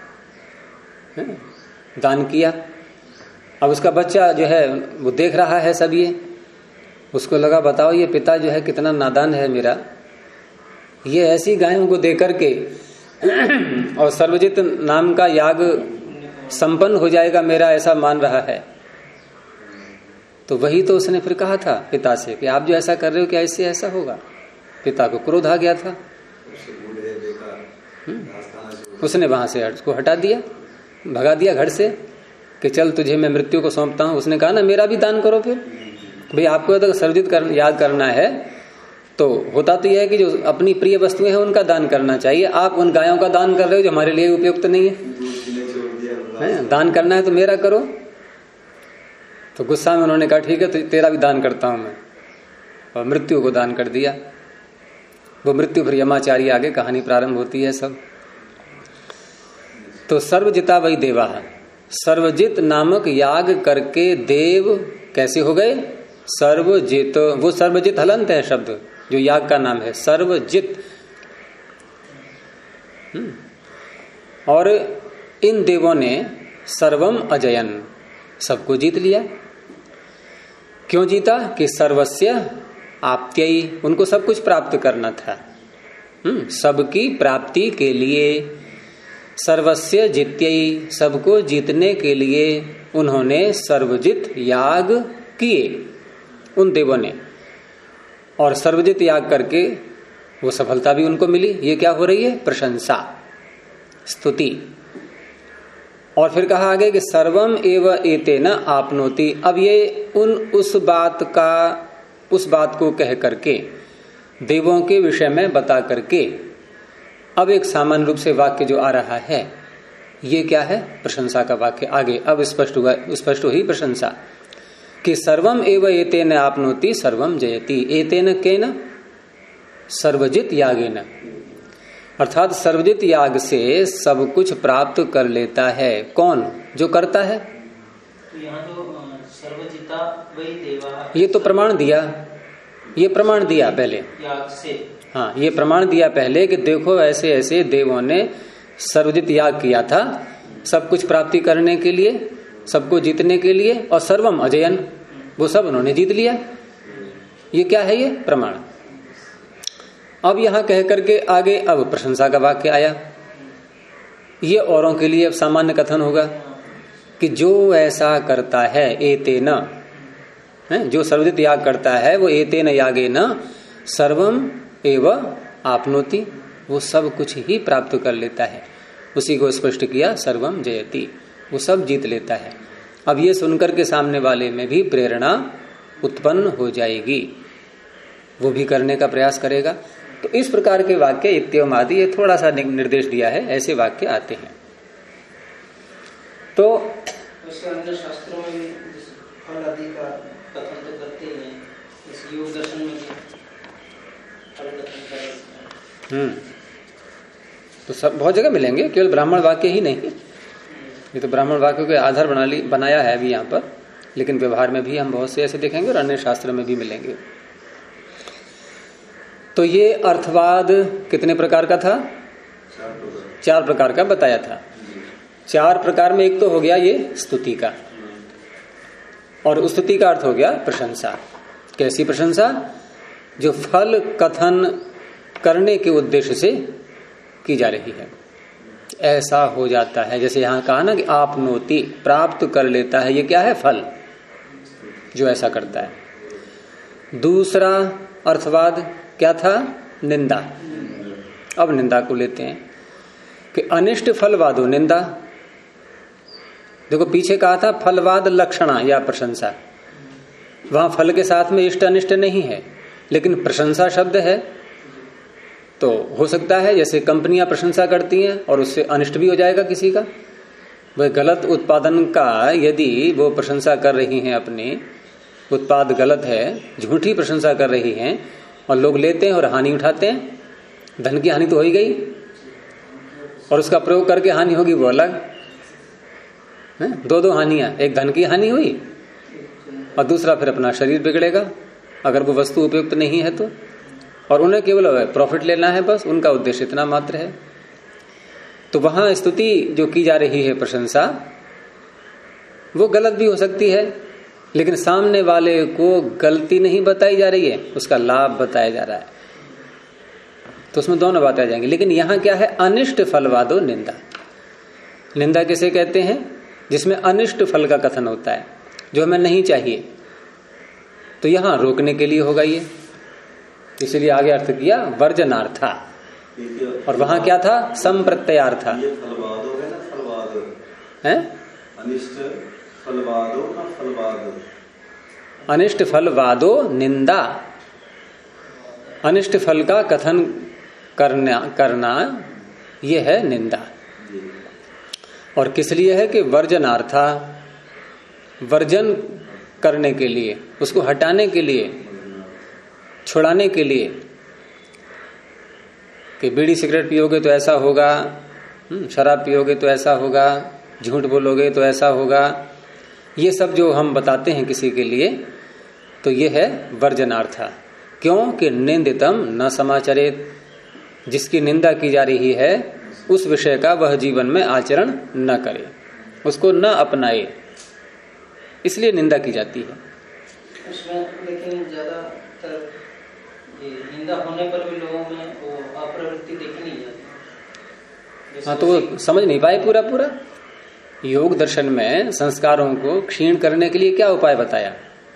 दान किया। अब उसका बच्चा जो है वो देख रहा है सब ये, उसको लगा बताओ ये पिता जो है कितना नादान है मेरा, ये ऐसी गायों को देकर के और सर्वजित नाम का याग संपन्न हो जाएगा मेरा, ऐसा मान रहा है। तो वही तो उसने फिर कहा था पिता से कि आप जो ऐसा कर रहे हो क्या इससे ऐसा होगा। पिता को क्रोध आ गया था। उसने वहां से उसको हटा दिया, भगा दिया घर से कि चल तुझे मैं मृत्यु को सौंपता हूं। उसने कहा ना मेरा भी दान करो। फिर भाई आपको तो सर्वजित याद करना है तो होता तो यह है कि जो अपनी प्रिय वस्तुएं हैं उनका दान करना चाहिए। आप उन गायों का दान कर रहे हो जो हमारे लिए उपयुक्त नहीं है। दान करना है तो मेरा करो। तो गुस्सा में उन्होंने कहा ठीक है तो तेरा भी दान करता हूं मैं, और मृत्यु को दान कर दिया। वो मृत्यु फिर यमाचारी, आगे कहानी प्रारंभ होती है सब। तो सर्वजिता वै देवाः, सर्वजित नामक याग करके देव कैसे हो गए? सर्वजित, वो सर्वजित हलंत है शब्द जो याग का नाम है, सर्वजित। और इन देवों ने सर्वम अजयन, सबको जीत लिया। क्यों जीता? कि सर्वस्य आप्त्ययी, उनको सब कुछ प्राप्त करना था। सबकी प्राप्ति के लिए, सर्वस्य जित्ययी, सबको जीतने के लिए उन्होंने सर्वजित याग किए उन देवों ने। और सर्वजित याग करके वो सफलता भी उनको मिली। ये क्या हो रही है? प्रशंसा, स्तुति। और फिर कहा आगे कि सर्वम एव एतेन आपनोति। अब ये उस बात को कह करके, देवों के विषय में बता करके, अब एक सामान्य रूप से वाक्य जो आ रहा है, ये क्या है? प्रशंसा का वाक्य। आगे अब स्पष्ट हुई प्रशंसा कि सर्वम एव एतेन आपनोति सर्वम जयति। एतेन केन? सर्वजित यागेन, अर्थात सर्वजित याग से सब कुछ प्राप्त कर लेता है। कौन? जो करता है। तो यहाँ तो सर्वजिता वही देवा, ये तो प्रमाण दिया, ये प्रमाण दिया पहले याग से। हाँ, ये प्रमाण दिया पहले कि देखो ऐसे ऐसे देवों ने सर्वजित याग किया था सब कुछ प्राप्ति करने के लिए, सबको जीतने के लिए, और सर्वम अजयन, वो सब उन्होंने जीत लिया। ये क्या है? ये प्रमाण। अब यहां कह करके आगे अब प्रशंसा का वाक्य आया। ये औरों के लिए अब सामान्य कथन होगा कि जो ऐसा करता है, एतेन, जो सर्वजित याग करता है वो एतेन यागेन सर्वम एव आपनोति, वो सब कुछ ही प्राप्त कर लेता है। उसी को स्पष्ट किया, सर्वम जयति, वो सब जीत लेता है। अब ये सुनकर के सामने वाले में भी प्रेरणा उत्पन्न हो जाएगी, वो भी करने का प्रयास करेगा। तो इस प्रकार के वाक्य इत्यम आदि, ये थोड़ा सा निर्देश दिया है, ऐसे वाक्य आते हैं। तो अन्य शास्त्रों में भी फल आदि का कथन तो करते हैं, इस योग दर्शन में भी फल कथन करें। तो सब बहुत जगह मिलेंगे, केवल ब्राह्मण वाक्य ही नहीं। ये तो ब्राह्मण वाक्यों के आधार बनाया है अभी यहाँ पर, लेकिन व्यवहार में भी हम बहुत से ऐसे देखेंगे और अन्य शास्त्र में भी मिलेंगे। तो ये अर्थवाद कितने प्रकार का था? 4 प्रकार का बताया था। 4 प्रकार में एक तो हो गया ये स्तुति का, और स्तुति का अर्थ हो गया प्रशंसा। कैसी प्रशंसा? जो फल कथन करने के उद्देश्य से की जा रही है। ऐसा हो जाता है, जैसे यहां कहा ना कि आपनोति, प्राप्त कर लेता है। ये क्या है? फल, जो ऐसा करता है। दूसरा अर्थवाद क्या था? निंदा। अब निंदा को लेते हैं कि अनिष्ट फलवादो निंदा। देखो पीछे कहा था फलवाद लक्षणा या प्रशंसा, वहां फल के साथ में इष्ट अनिष्ट नहीं है, लेकिन प्रशंसा शब्द है। तो हो सकता है जैसे कंपनियां प्रशंसा करती हैं और उससे अनिष्ट भी हो जाएगा किसी का। वह गलत उत्पादन का यदि वो प्रशंसा कर रही हैं, अपने उत्पाद गलत है, झूठी प्रशंसा कर रही हैं, और लोग लेते हैं और हानि उठाते हैं, धन की हानि तो हो ही गई, और उसका प्रयोग करके हानि होगी वो अलग है। 2 हानियां, एक धन की हानि हुई और दूसरा फिर अपना शरीर बिगड़ेगा अगर वो वस्तु उपयुक्त नहीं है तो। और उन्हें केवल प्रॉफिट लेना है, बस उनका उद्देश्य इतना मात्र है। तो वहां स्तुति जो की जा रही है, प्रशंसा, वो गलत भी हो सकती है, लेकिन सामने वाले को गलती नहीं बताई जा रही है, उसका लाभ बताया जा रहा है। तो उसमें दोनों बातें आ जाएंगी। लेकिन यहां क्या है? अनिष्ट फलवादो निंदा। निंदा किसे कहते हैं? जिसमें अनिष्ट फल का कथन होता है, जो हमें नहीं चाहिए। तो यहां रोकने के लिए होगा ये, इसलिए आगे अर्थ किया वर्जनार्था, और वहां क्या था? संप्रत्ययार्था। है अनिष्ट फलवादो ना फलवादो? अनिष्ट फलवादो निंदा, अनिष्ट फल का कथन करना यह है निंदा। और किस लिए है? कि वर्जनार्था, वर्जन करने के लिए, उसको हटाने के लिए, छुड़ाने के लिए। कि बीड़ी सिगरेट पियोगे तो ऐसा होगा, शराब पियोगे तो ऐसा होगा, झूठ बोलोगे तो ऐसा होगा, ये सब जो हम बताते हैं किसी के लिए, तो ये है वर्जनार्थ। क्यों कि निंदितम न समाचरेत, जिसकी निंदा की जा रही है उस विषय का वह जीवन में आचरण न करे, उसको न अपनाए, इसलिए निंदा की जाती है। उसमें लेकिन ज्यादातर निंदा होने पर भी लोगों में वो अप्रवृत्ति देखी नहीं जाती। हाँ, तो वो समझ नहीं पाए पूरा। योग दर्शन में संस्कारों को क्षीण करने के लिए क्या उपाय बताया?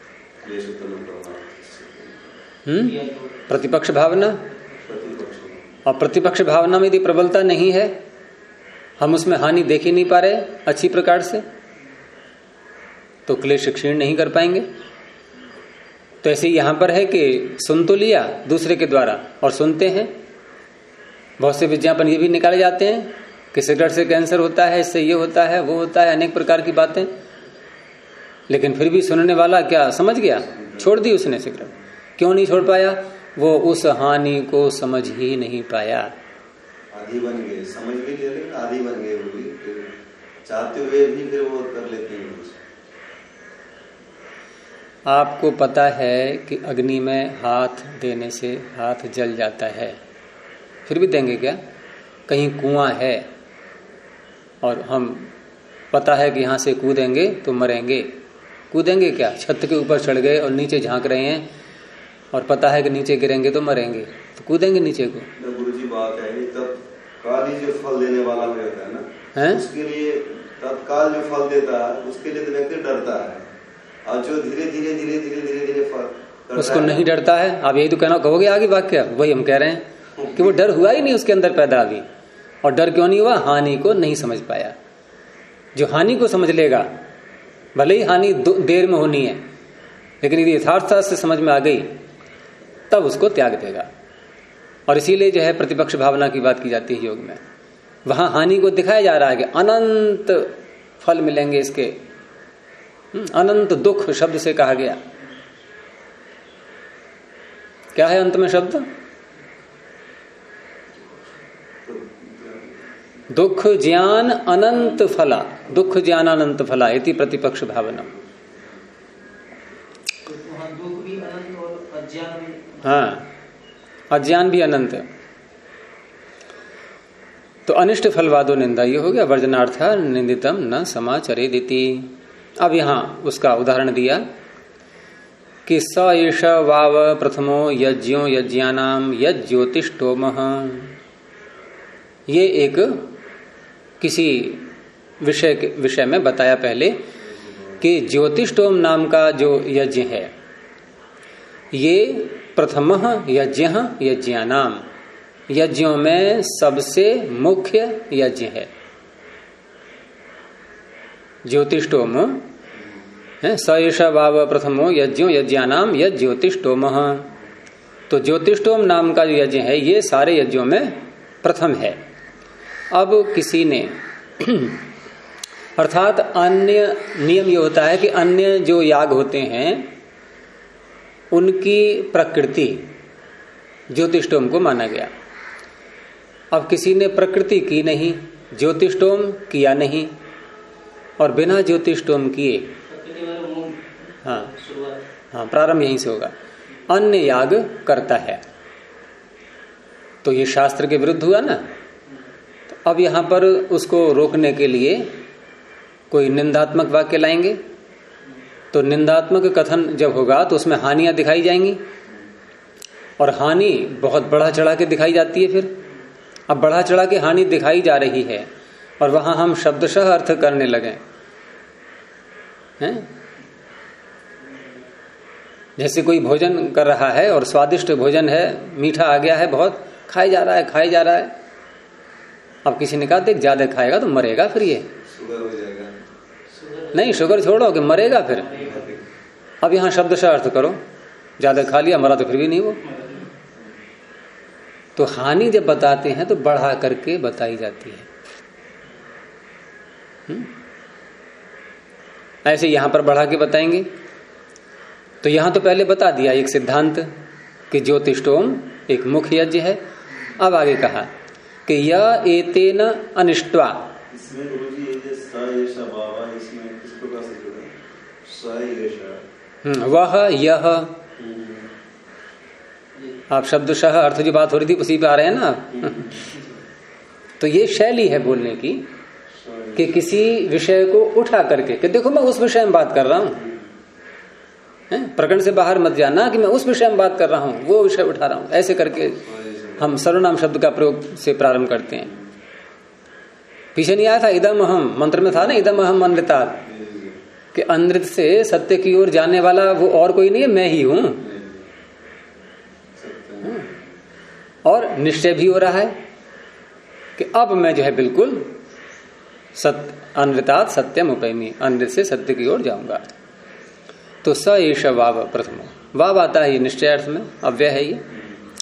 प्रतिपक्ष भावना। और प्रतिपक्ष भावना में यदि प्रबलता नहीं है, हम उसमें हानि देख ही नहीं पा रहे अच्छी प्रकार से, तो क्लेश क्षीण नहीं कर पाएंगे। तो ऐसे यहां पर है कि सुन तो लिया दूसरे के द्वारा और सुनते हैं, बहुत से विज्ञापन ये भी निकाले जाते हैं कि सिगरेट से कैंसर होता है, इससे ये होता है, वो होता है, अनेक प्रकार की बातें, लेकिन फिर भी सुनने वाला क्या समझ गया, छोड़ दी उसने सिगरेट। क्यों नहीं छोड़ पाया? वो उस हानि को समझ ही नहीं पाया। आदी बन गए, समझ भी लिया लेकिन आदी बन गए, वो भी चाहते हुए भी फिर वो कर लेते हैं। आपको पता है कि अग्नि में हाथ देने से हाथ जल जाता है, फिर भी देंगे क्या? कहीं कुआं है और हम पता है कि यहां से कूदेंगे तो मरेंगे, कूदेंगे क्या? छत के ऊपर चढ़ गए और नीचे झांक रहे हैं और पता है कि नीचे गिरेंगे तो मरेंगे, तो कूदेंगे नीचे को। गुरुजी बात है तत्काल जो फल देने वाला होता है ना, उसके लिए तत्काल जो फल देता है उसके लिए तो व्यक्ति डरता है, और जो धीरे धीरे फल उसको नहीं डरता है। आप यही तो कहना कहोगे आगे वाक्य, वही हम कह रहे हैं कि वो डर हुआ ही नहीं उसके अंदर पैदा अभी। और डर क्यों नहीं हुआ? हानि को नहीं समझ पाया। जो हानि को समझ लेगा, भले ही हानि देर में होनी है, लेकिन यदि यथार्थता से समझ में आ गई तब उसको त्याग देगा। और इसीलिए जो है प्रतिपक्ष भावना की बात की जाती है योग में। वहां हानि को दिखाया जा रहा है कि अनंत फल मिलेंगे इसके, अनंत दुख शब्द से कहा गया। क्या है अंत में शब्द? दुख ज्ञान अनंत फला, दुख ज्ञान अनंत फला इति प्रतिपक्ष भावना। दुख भी अनंत और अज्ञान भी, हाँ, अज्ञान भी अनंत। तो अनिष्ट फलवादो निंदा, ये हो गया वर्जनार्थ निंदितम न समाचरेदिति। अब यहां उसका उदाहरण दिया कि स एष वाव प्रथमो यज्ञो यज्ञानाम यज्ज्योतिष्टोमः। ये एक किसी विषय में बताया पहले कि ज्योतिष्टोम नाम का जो यज्ञ है ये प्रथम यज्ञ यज्ञानाम, यज्ञों में सबसे मुख्य यज्ञ है। ज्योतिष्टोम है, स एष वाव प्रथमो यज्ञो यज्ञानाम यज्ञ ज्योतिष्टोमः। तो ज्योतिष्टोम नाम का जो यज्ञ है ये सारे यज्ञों में प्रथम है। अब किसी ने अर्थात अन्य नियम ये होता है कि अन्य जो याग होते हैं उनकी प्रकृति ज्योतिष्टोम को माना गया। अब किसी ने प्रकृति की नहीं, ज्योतिष्टोम किया नहीं, और बिना ज्योतिष्टोम किए, हाँ प्रारंभ यहीं से होगा, अन्य याग करता है, तो ये शास्त्र के विरुद्ध हुआ ना। तो अब यहां पर उसको रोकने के लिए कोई निंदात्मक वाक्य लाएंगे। तो निंदात्मक कथन जब होगा तो उसमें हानियां दिखाई जाएंगी, और हानि बहुत बढ़ा चढ़ा के दिखाई जाती है। फिर अब बढ़ा चढ़ा के हानि दिखाई जा रही है और वहां हम शब्दशः अर्थ करने लगे हैं। जैसे कोई भोजन कर रहा है और स्वादिष्ट भोजन है, मीठा आ गया है, बहुत खाया जा रहा है। अब किसी ने कहा देख ज्यादा खाएगा तो मरेगा, फिर ये शुगर हो जाएगा। नहीं, शुगर छोड़ो कि मरेगा फिर। अब यहां शब्दशः अर्थ करो, ज्यादा खा लिया मरा तो फिर भी नहीं वो। तो हानि जब बताते हैं तो बढ़ा करके बताई जाती है। ऐसे यहां पर बढ़ा के बताएंगे। तो यहां तो पहले बता दिया एक सिद्धांत कि ज्योतिष्टोम एक मुख्य यज्ञ है। अब आगे कहा कि यह एतेन अनिष्ट्वा, इसमें गुरुजी ये स एषा बाबा, इसमें किस प्रकार से जुड़े? स एषा वह यह, आप शब्दशः अर्थ जो बात हो रही थी उसी पे आ रहे हैं ना। तो ये शैली है बोलने की कि किसी विषय को उठा करके कि देखो मैं उस विषय में बात कर रहा हूं, प्रकरण से बाहर मत जाना कि मैं उस विषय में बात कर रहा हूं, वो विषय उठा रहा हूं। ऐसे करके हम सर्वनाम शब्द का प्रयोग से प्रारंभ करते हैं। पीछे नहीं आया था इदम अहम, मंत्र में था ना इदम अहम अनृतात्, कि अनृत से सत्य की ओर जाने वाला वो और कोई नहीं है, मैं ही हूं। और निश्चय भी हो रहा है कि अब मैं जो है बिल्कुल अनृतात् सत्यम उपैमी, अनृत से सत्य की ओर जाऊंगा। तो स एष वाव प्रथम, वाव आता है ये निश्चय अर्थ में, अव्यय है ये।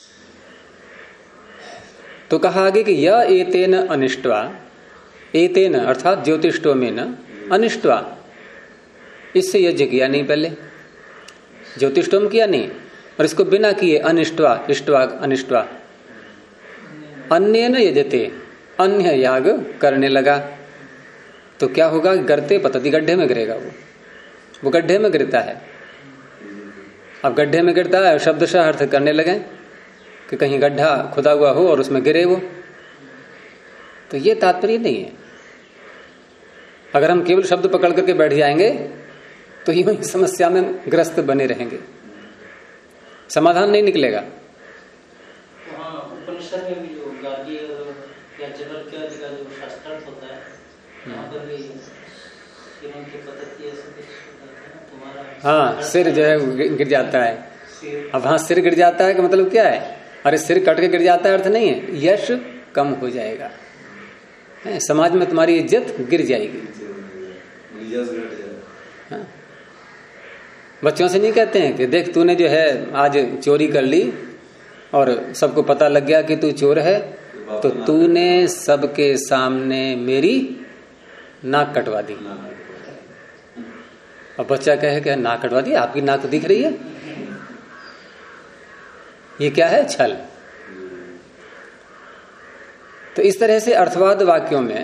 तो कहा आगे कि य एतेन अनिष्ट्वा, एतेन अर्थात ज्योतिष्टो में न अनिष्ट्वा, इससे यज्ञ किया नहीं, पहले ज्योतिष्टोम किया नहीं, और इसको बिना किए अनिष्ट्वा, इष्ट्वा अनिष्ट्वा, अन्य न यजते, अन्य याग करने लगा। तो क्या होगा, गर्ते पतति, गड्ढे में गिरेगा वो गड्ढे में गिरता है। अब गड्ढे में गिरता है, शब्दशः अर्थ करने लगे कि कहीं गड्ढा खुदा हुआ हो और उसमें गिरे वो, तो ये तात्पर्य नहीं है। अगर हम केवल शब्द पकड़ करके बैठ जाएंगे तो यूं ही समस्या में ग्रस्त बने रहेंगे, समाधान नहीं निकलेगा। उपनिषद में भी जो गार्गी और या जबरदस्ती का जो शास्त्रार्थ होता है, वहां पर भी के पद्धति ऐसे कुछ तुम्हारा, हाँ, सिर जो है गिर जाता है। अब हाँ, सिर गिर जाता है का मतलब क्या है, अरे सिर कट के गिर जाता है अर्थ नहीं है, यश कम हो जाएगा, समाज में तुम्हारी इज्जत गिर जाएगी। हाँ? बच्चों से नहीं कहते हैं कि देख तूने जो है आज चोरी कर ली और सबको पता लग गया कि तू चोर है, तो तूने सबके सामने मेरी नाक कटवा दी। अब बच्चा कहे कि नाक कटवा दी, आपकी नाक तो दिख रही है, ये क्या है, छल। तो इस तरह से अर्थवाद वाक्यों में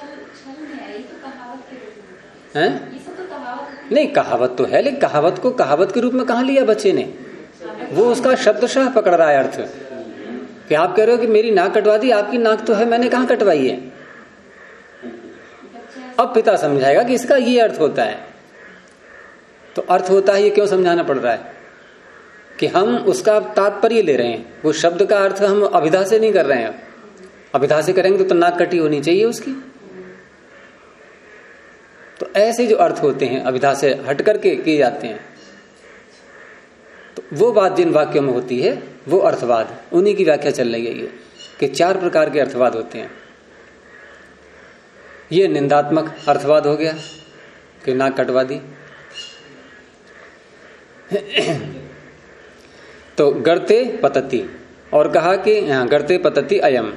हैं, नहीं कहावत तो है, लेकिन कहावत को कहावत के रूप में कहां लिया बच्चे ने, वो उसका शब्दशः पकड़ रहा है अर्थ, कि आप कह रहे हो कि मेरी नाक कटवा दी, आपकी नाक तो है, मैंने कहां कटवाई है। अब पिता समझाएगा कि इसका ये अर्थ होता है। तो अर्थ होता है, ये क्यों समझाना पड़ रहा है कि हम उसका तात्पर्य ले रहे हैं, वो शब्द का अर्थ हम अभिधा से नहीं कर रहे हैं। अभिधा से करेंगे तो नाक कटी होनी चाहिए उसकी। तो ऐसे जो अर्थ होते हैं अभिधा से हट करके किए जाते हैं, तो वो बात जिन वाक्यों में होती है वो अर्थवाद, उन्हीं की व्याख्या चल रही है ये, कि 4 प्रकार के अर्थवाद होते हैं। ये निंदात्मक अर्थवाद हो गया कि नाक कटवा दी। तो गर्ते पतति, और कहा कि यहां गर्ते पतति अयम,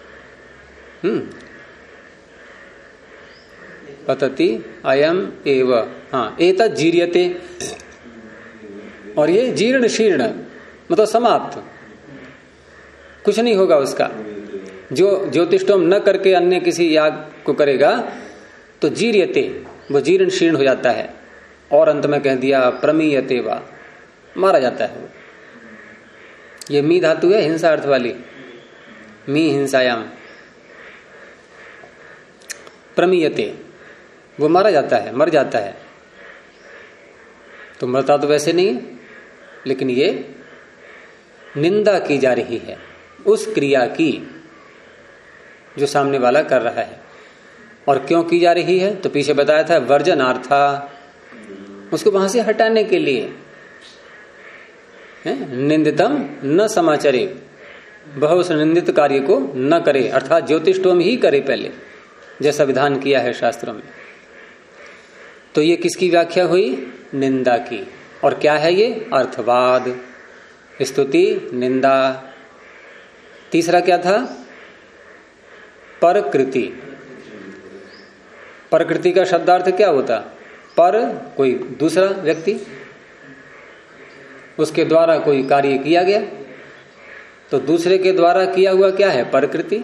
पतति अयम एव, हाँ एतत् जीर्यते, और ये जीर्ण शीर्ण मतलब समाप्त, कुछ नहीं होगा उसका। जो ज्योतिष्टोम न करके अन्य किसी याग को करेगा तो जीर्यते, वो जीर्ण शीर्ण हो जाता है। और अंत में कह दिया प्रमीयते वा, मारा जाता है वो। ये मी धातु है हिंसा अर्थ वाली, मी हिंसायाम, प्रमीयते, वो मारा जाता है, मर जाता है। तो मरता तो वैसे नहीं है, लेकिन ये निंदा की जा रही है उस क्रिया की जो सामने वाला कर रहा है। और क्यों की जा रही है, तो पीछे बताया था वर्जनार्था, उसको वहां से हटाने के लिए। निंदितम न समाचरे, वह उस निंदित कार्य को न करे, अर्थात ज्योतिष्टोम ही करे पहले, जैसा विधान किया है शास्त्रों में। तो ये किसकी व्याख्या हुई, निंदा की। और क्या है ये, अर्थवाद, स्तुति, निंदा। तीसरा क्या था, परकृति। परकृति का शब्दार्थ क्या होता, पर कोई दूसरा व्यक्ति, उसके द्वारा कोई कार्य किया गया, तो दूसरे के द्वारा किया हुआ क्या है, परकृति।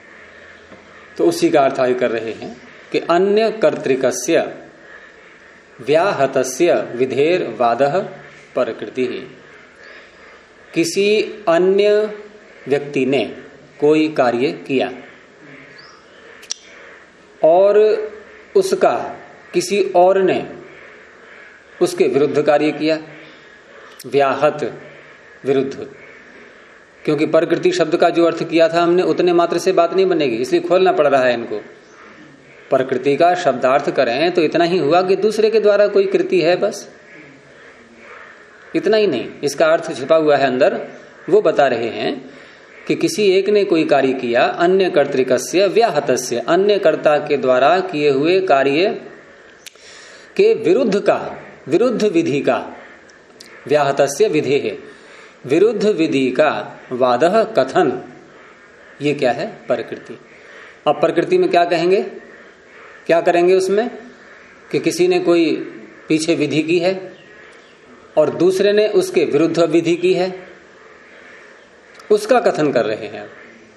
तो उसी का अर्थ आगे कर रहे हैं कि अन्य कर्तृकस्य, व्याहतस्य विधेर वादः प्रकृति। किसी अन्य व्यक्ति ने कोई कार्य किया और उसका किसी और ने उसके विरुद्ध कार्य किया। व्याहत विरुद्ध, क्योंकि प्रकृति शब्द का जो अर्थ किया था हमने उतने मात्र से बात नहीं बनेगी, इसलिए खोलना पड़ रहा है इनको। प्रकृति का शब्दार्थ करें तो इतना ही हुआ कि दूसरे के द्वारा कोई कृति है, बस इतना ही नहीं। इसका अर्थ छिपा हुआ है अंदर, वो बता रहे हैं कि किसी एक ने कोई कार्य किया, अन्य कर्तृकस्य व्याहतस्य, अन्य कर्ता के द्वारा किए हुए कार्य के विरुद्ध का, विरुद्ध विधि का, व्याहतस्य विधेः, विरुद्ध विधि का वादः कथन, ये क्या है? प्रकृति। अब प्रकृति में क्या कहेंगे, क्या करेंगे उसमें कि किसी ने कोई पीछे विधि की है और दूसरे ने उसके विरुद्ध विधि की है, उसका कथन कर रहे हैं।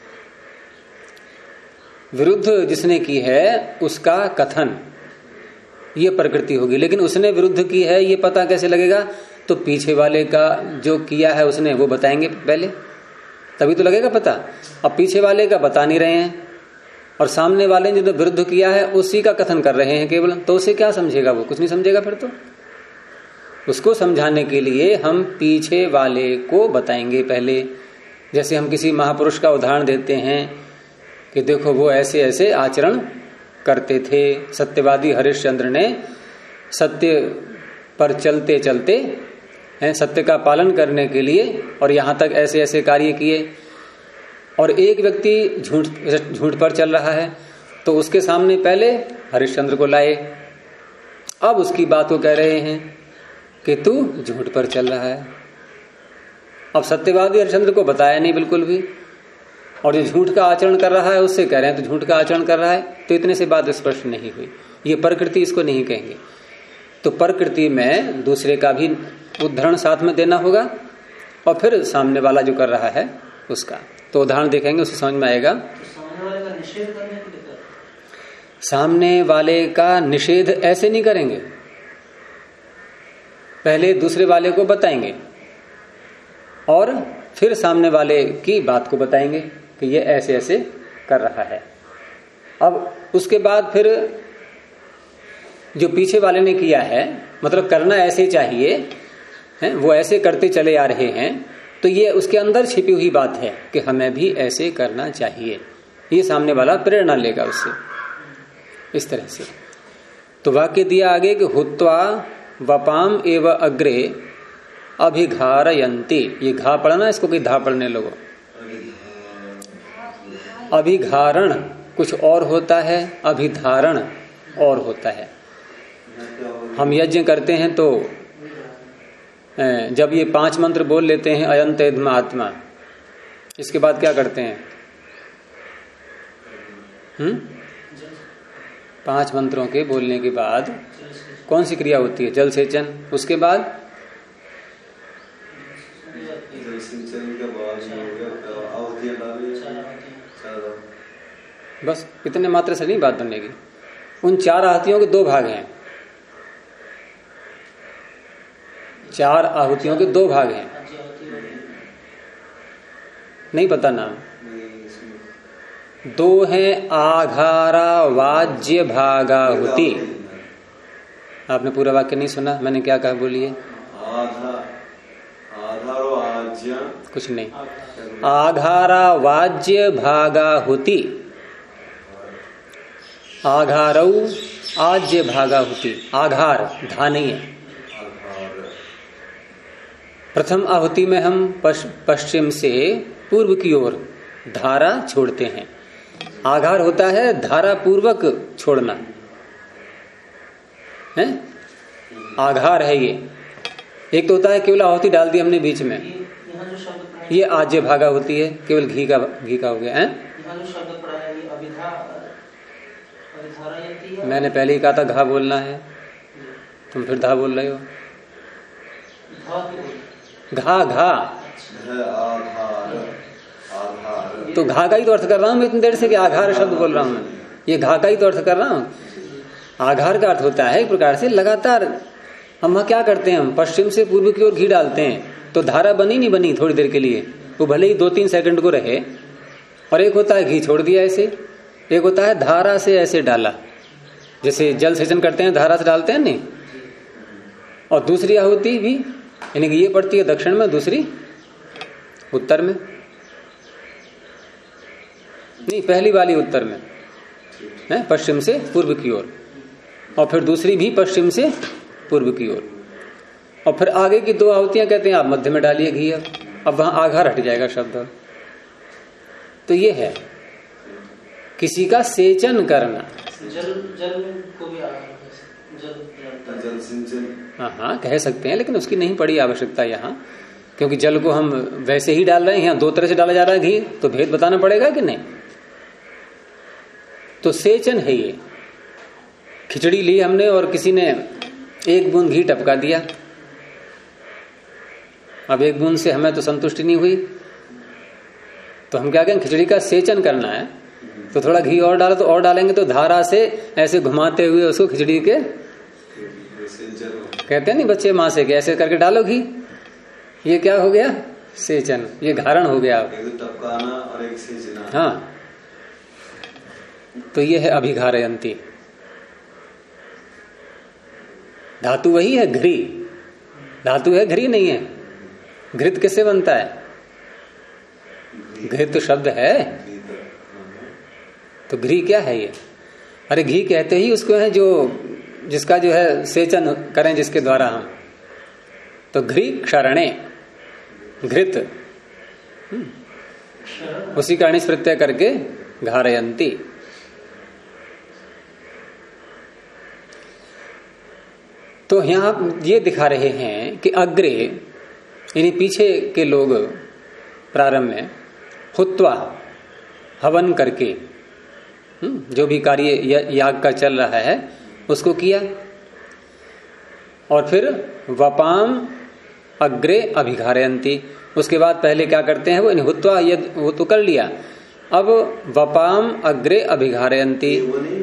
विरुद्ध जिसने की है उसका कथन, ये प्रकृति होगी। लेकिन उसने विरुद्ध की है ये पता कैसे लगेगा? तो पीछे वाले का जो किया है उसने वो बताएंगे पहले, तभी तो लगेगा पता। अब पीछे वाले का बता नहीं रहे हैं और सामने वाले ने जो विरुद्ध किया है उसी का कथन कर रहे हैं केवल, तो उसे क्या समझेगा? वो कुछ नहीं समझेगा। फिर तो उसको समझाने के लिए हम पीछे वाले को बताएंगे पहले। जैसे हम किसी महापुरुष का उदाहरण देते हैं कि देखो वो ऐसे ऐसे आचरण करते थे। सत्यवादी हरिश्चंद्र ने सत्य पर चलते चलते हैं, सत्य का पालन करने के लिए, और यहां तक ऐसे ऐसे कार्य किए। और एक व्यक्ति झूठ पर चल रहा है तो उसके सामने पहले हरिश्चंद्र को लाए, अब उसकी बात को कह रहे हैं कि तू झूठ पर चल रहा है। अब सत्यवादी हरिश्चंद्र को बताया नहीं बिल्कुल भी, और जो झूठ का आचरण कर रहा है उससे कह रहे हैं तो झूठ का आचरण कर रहा है, तो इतने से बात स्पष्ट नहीं हुई। ये प्रकृति इसको नहीं कहेंगे। तो प्रकृति में दूसरे का भी उदाहरण साथ में देना होगा और फिर सामने वाला जो कर रहा है उसका। तो उदाहरण देखेंगे उससे समझ में आएगा। सामने वाले का निषेध ऐसे नहीं करेंगे, पहले दूसरे वाले को बताएंगे और फिर सामने वाले की बात को बताएंगे कि ये ऐसे ऐसे कर रहा है। अब उसके बाद फिर जो पीछे वाले ने किया है, मतलब करना ऐसे चाहिए है, वो ऐसे करते चले आ रहे हैं, तो ये उसके अंदर छिपी हुई बात है कि हमें भी ऐसे करना चाहिए। ये सामने वाला प्रेरणा लेगा उससे, इस तरह से। तो वाक्य दिया आगे कि हुत्वा वपाम एव अग्रे अभिघारयन्ति। ये घा पढ़ना, इसको कोई धा पढ़ने लोगो। अभिघारण कुछ और होता है, अभिधारण और होता है। हम यज्ञ करते हैं तो जब ये 5 मंत्र बोल लेते हैं, अयंत इदमा आत्मा, इसके बाद क्या करते हैं? 5 मंत्रों के बोलने के बाद कौन सी क्रिया होती है? जल सेचन। उसके बाद बस इतने मात्र से नहीं बात बनेगी। उन 4 आहुतियों के 2 भाग हैं। 4 आहुतियों के 2 भाग हैं। नहीं पता नाम? 2 हैं आघारा वाज्य भागाहुति। आपने पूरा वाक्य नहीं सुना, मैंने क्या कहा बोलिए? कुछ नहीं। आघारा वाज्य भागाहुति, आघारऊ आज्य भागाहुति। आघार धा नहीं है। प्रथम आहुति में हम पश्चिम से पूर्व की ओर धारा छोड़ते हैं। आघार होता है धारा पूर्वक छोड़ना है, आघार है ये। एक तो होता है केवल आहुति डाल दी हमने बीच में, ये आज्य भागा होती है, केवल घी का हो गया है। मैंने पहले ही कहा था घा बोलना है, तुम फिर धा बोल रहे हो। घा घा तो घा का ही तो अर्थ कर रहा हूं मैं इतनी देर से कि आघार शब्द बोल रहा हूं मैं। ये घा का ही तो अर्थ कर रहा हूं। आघार का अर्थ होता है एक प्रकार से लगातार। हम वहां क्या करते हैं, हम पश्चिम से पूर्व की ओर घी डालते हैं तो धारा बनी नहीं बनी थोड़ी देर के लिए, वो भले ही 2-3 सेकंड को रहे। और एक होता है घी छोड़ दिया ऐसे, एक होता है धारा से ऐसे डाला, जैसे जल सेचन करते हैं धारा से डालते हैं नहीं। और दूसरी आहुति भी, यानी कि ये पड़ती है दक्षिण में, दूसरी उत्तर में, नहीं पहली वाली उत्तर में है, पश्चिम से पूर्व की ओर, और फिर दूसरी भी पश्चिम से पूर्व की ओर। और फिर आगे की 2 आहुतियां कहते हैं आप मध्य में डालिए घी। अब वहां आघार हट जाएगा शब्द। तो ये है किसी का सेचन करना। जल को भी जल सिंचन, हाँ कह सकते हैं, लेकिन उसकी नहीं पड़ी आवश्यकता यहाँ, क्योंकि जल को हम वैसे ही डाल रहे हैं। यहाँ 2 तरह से डाला जा रहा है घी, तो भेद बताना पड़ेगा कि नहीं। तो सेचन है ये। खिचड़ी ली हमने और किसी ने 1 बूंद घी टपका दिया, अब 1 बूंद से हमें तो संतुष्टि नहीं हुई, तो हम क्या कहें, खिचड़ी का सेचन करना है तो थोड़ा घी और डालो, तो और डालेंगे तो धारा से ऐसे घुमाते हुए उसको खिचड़ी के कहते हैं नहीं बच्चे माँ से, ऐसे करके डालो घी। ये क्या हो गया, सेचन, ये घारण हो गया। एक टपकाना और एक सेचना। हाँ, तो ये है अभिघारयंती। धातु वही है घृ, धातु है घृ नहीं है। घृत किससे बनता है, घृत शब्द है, तो घृ क्या है ये। अरे घी कहते ही उसको है जो जिसका जो है सेचन करें जिसके द्वारा हम, तो घृ क्षरणे, घृत उसी का अणिस प्रत्यय करके घारयंती। तो यहां ये दिखा रहे हैं कि अग्रे यानी पीछे के लोग प्रारंभ में हुत्वा हवन करके जो भी कार्य याग का चल रहा है उसको किया, और फिर वपाम अग्रे अभिघारयंती। उसके बाद पहले क्या करते हैं वो हुत्वा, यद वो तो कर लिया, अब वपाम अग्रे अभिघारयंती।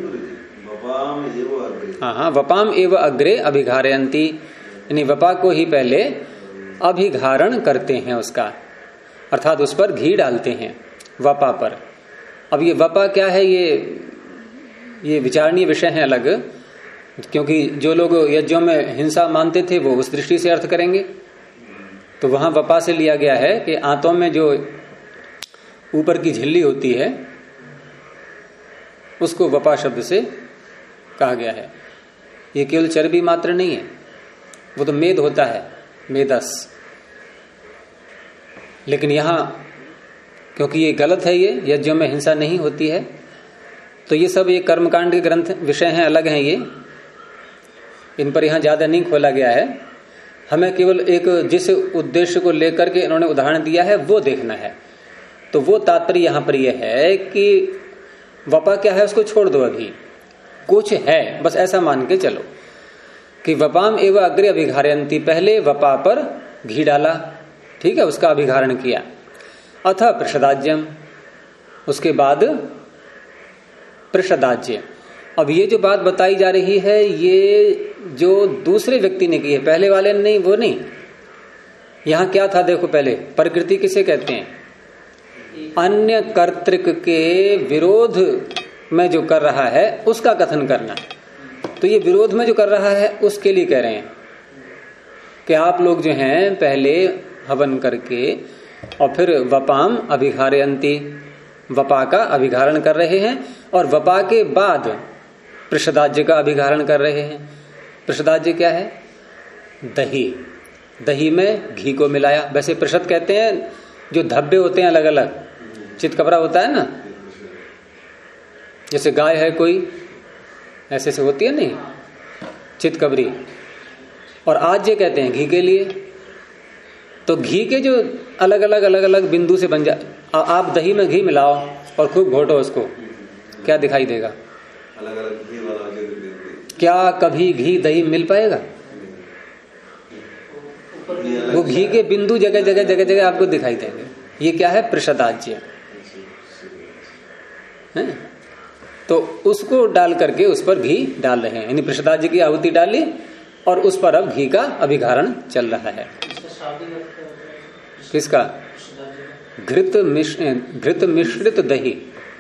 हाँ, वपाम एव अग्रे अभिघारयंती, यानी वपा को ही पहले अभिघारण करते हैं उसका, अर्थात उस पर घी डालते हैं वपा पर। अब ये वपा क्या है, ये विचारणीय विषय है अलग, क्योंकि जो लोग यज्ञों में हिंसा मानते थे वो उस दृष्टि से अर्थ करेंगे। तो वहां वपा से लिया गया है कि आंतों में जो ऊपर की झिल्ली होती है उसको वपा शब्द से कहा गया है। ये केवल चर्बी मात्र नहीं है, वो तो मेद होता है, मेदस। लेकिन यहां क्योंकि ये गलत है, ये यज्ञों में हिंसा नहीं होती है, तो ये सब ये कर्मकांड के ग्रंथ विषय हैं, अलग हैं, ये इन पर यहां ज्यादा नहीं खोला गया है। हमें केवल एक जिस उद्देश्य को लेकर के इन्होंने उदाहरण दिया है वो देखना है। तो वो तात्पर्य यहां पर यह है कि वपा क्या है उसको छोड़ दो, अभी कुछ है, बस ऐसा मान के चलो कि वपाम एवं अग्रे अभिघारयंती, पहले वपा पर घी डाला, ठीक है, उसका अभिघारण किया। अथ पृषदाज्यम, उसके बाद पृषदाज्य। अब ये जो बात बताई जा रही है ये जो दूसरे व्यक्ति ने की है, पहले वाले ने नहीं, वो नहीं। यहां क्या था देखो, पहले प्रकृति किसे कहते हैं, अन्य कर्तृक के विरोध में जो कर रहा है उसका कथन करना। तो ये विरोध में जो कर रहा है उसके लिए कह रहे हैं कि आप लोग जो हैं पहले हवन करके और फिर वपाम अभिघारयंती, वपा का अभिघारण कर रहे हैं, और वपा के बाद पृषदाज्य का अभिघारण कर रहे हैं। पृषदाज्य क्या है, दही, दही में घी को मिलाया। वैसे पृषद कहते हैं जो धब्बे होते हैं अलग अलग, चितकबरा होता है ना, जैसे गाय है कोई ऐसे से होती है नहीं, चितकबरी, और आज्य कहते हैं घी के लिए। तो घी के जो अलग अलग बिंदु से बन जाए, आप दही में घी मिलाओ और खूब घोटो उसको, क्या दिखाई देगा, अलग अलग घी वाला क्या कभी घी दही मिल पाएगा? वो घी के बिंदु जगह जगह आपको दिखाई देंगे। ये क्या है, पृषदाज्य है। तो उसको डाल करके उस पर घी डाल रहे हैं, यानी पृषदाज्य की आहुति डाली और उस पर अब घी का अभिघारण चल रहा है। किसका? घृत मिश्रित दही।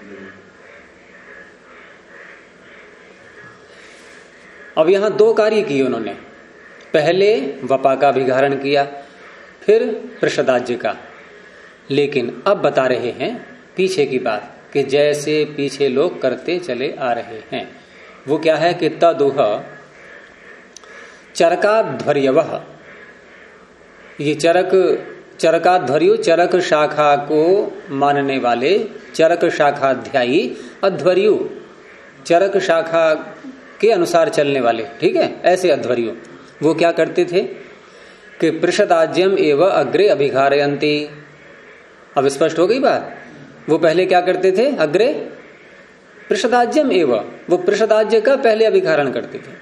अब यहां दो कार्य किए उन्होंने, पहले वपा का अभिघारण किया, फिर पृषदाज्य का। लेकिन अब बता रहे हैं पीछे की बात कि जैसे पीछे लोग करते चले आ रहे हैं, वो क्या है कि तदुह चरकाध्वर्यवः, ये चरकाध्वर्यु चरक शाखा को मानने वाले, चरक शाखाध्यायी, अध्वर्यु चरक शाखा के अनुसार चलने वाले, ठीक है, ऐसे अध्वर्यु वो क्या करते थे कि पृषदाज्यम एवं अग्रे अभिघारयन्ति। अब स्पष्ट हो गई बात। वो पहले क्या करते थे? अग्रे पृषदाज्यम एवं, वो पृषदाज्य का पहले अभिघारण करते थे।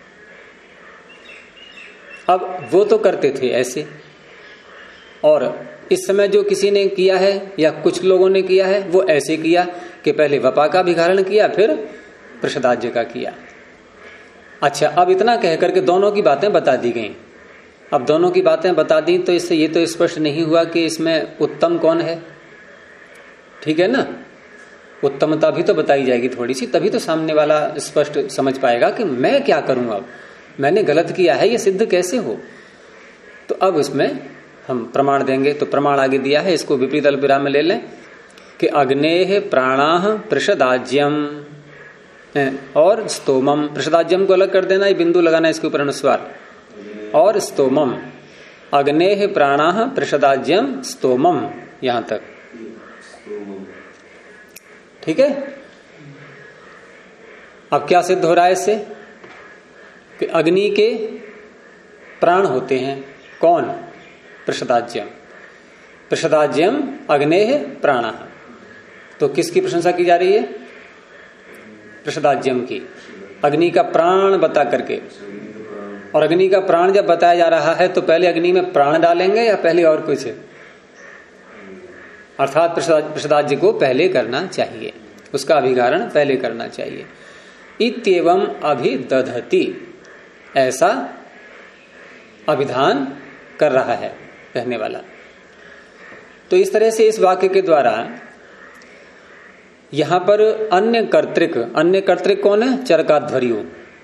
अब वो तो करते थे ऐसे, और इस समय जो किसी ने किया है या कुछ लोगों ने किया है वो ऐसे किया कि पहले वपा का अभिघारण किया, फिर पृषदाज्य का किया। अच्छा, अब इतना कह करके दोनों की बातें बता दी गई। अब दोनों की बातें बता दी तो इससे ये तो स्पष्ट नहीं हुआ कि इसमें उत्तम कौन है, ठीक है ना। उत्तमता भी तो बताई जाएगी थोड़ी सी, तभी तो सामने वाला स्पष्ट समझ पाएगा कि मैं क्या करूं, अब मैंने गलत किया है, ये सिद्ध कैसे हो। तो अब इसमें हम प्रमाण देंगे। तो प्रमाण आगे दिया है, इसको विपरीत अल्पविराम में ले लें कि अग्नेः प्राणाः पृषदाज्यम और स्तोमम। पृषदाज्यम को अलग कर देना, ये बिंदु लगाना इसके ऊपर अनुस्वार, और स्तोमम। अग्नेः प्राणाः पृषदाज्यम स्तोमम, यहां तक ठीक है। अब क्या सिद्ध हो रहा है इससे कि अग्नि के प्राण होते हैं कौन? पृषदाज्यम। पृषदाज्यम अग्नेः प्राणः। तो किसकी प्रशंसा की जा रही है? पृषदाज्यम की, अग्नि का प्राण बता करके। और अग्नि का प्राण जब बताया जा रहा है तो पहले अग्नि में प्राण डालेंगे या पहले और कुछ? अर्थात पृषदाज्य को पहले करना चाहिए, उसका अभिघारण पहले करना चाहिए। इत्येवं अभिदधति, ऐसा अभिधान कर रहा है कहने वाला। तो इस तरह से इस वाक्य के द्वारा यहां पर अन्य कर्तृक कौन है? चरकाध्वर्यु,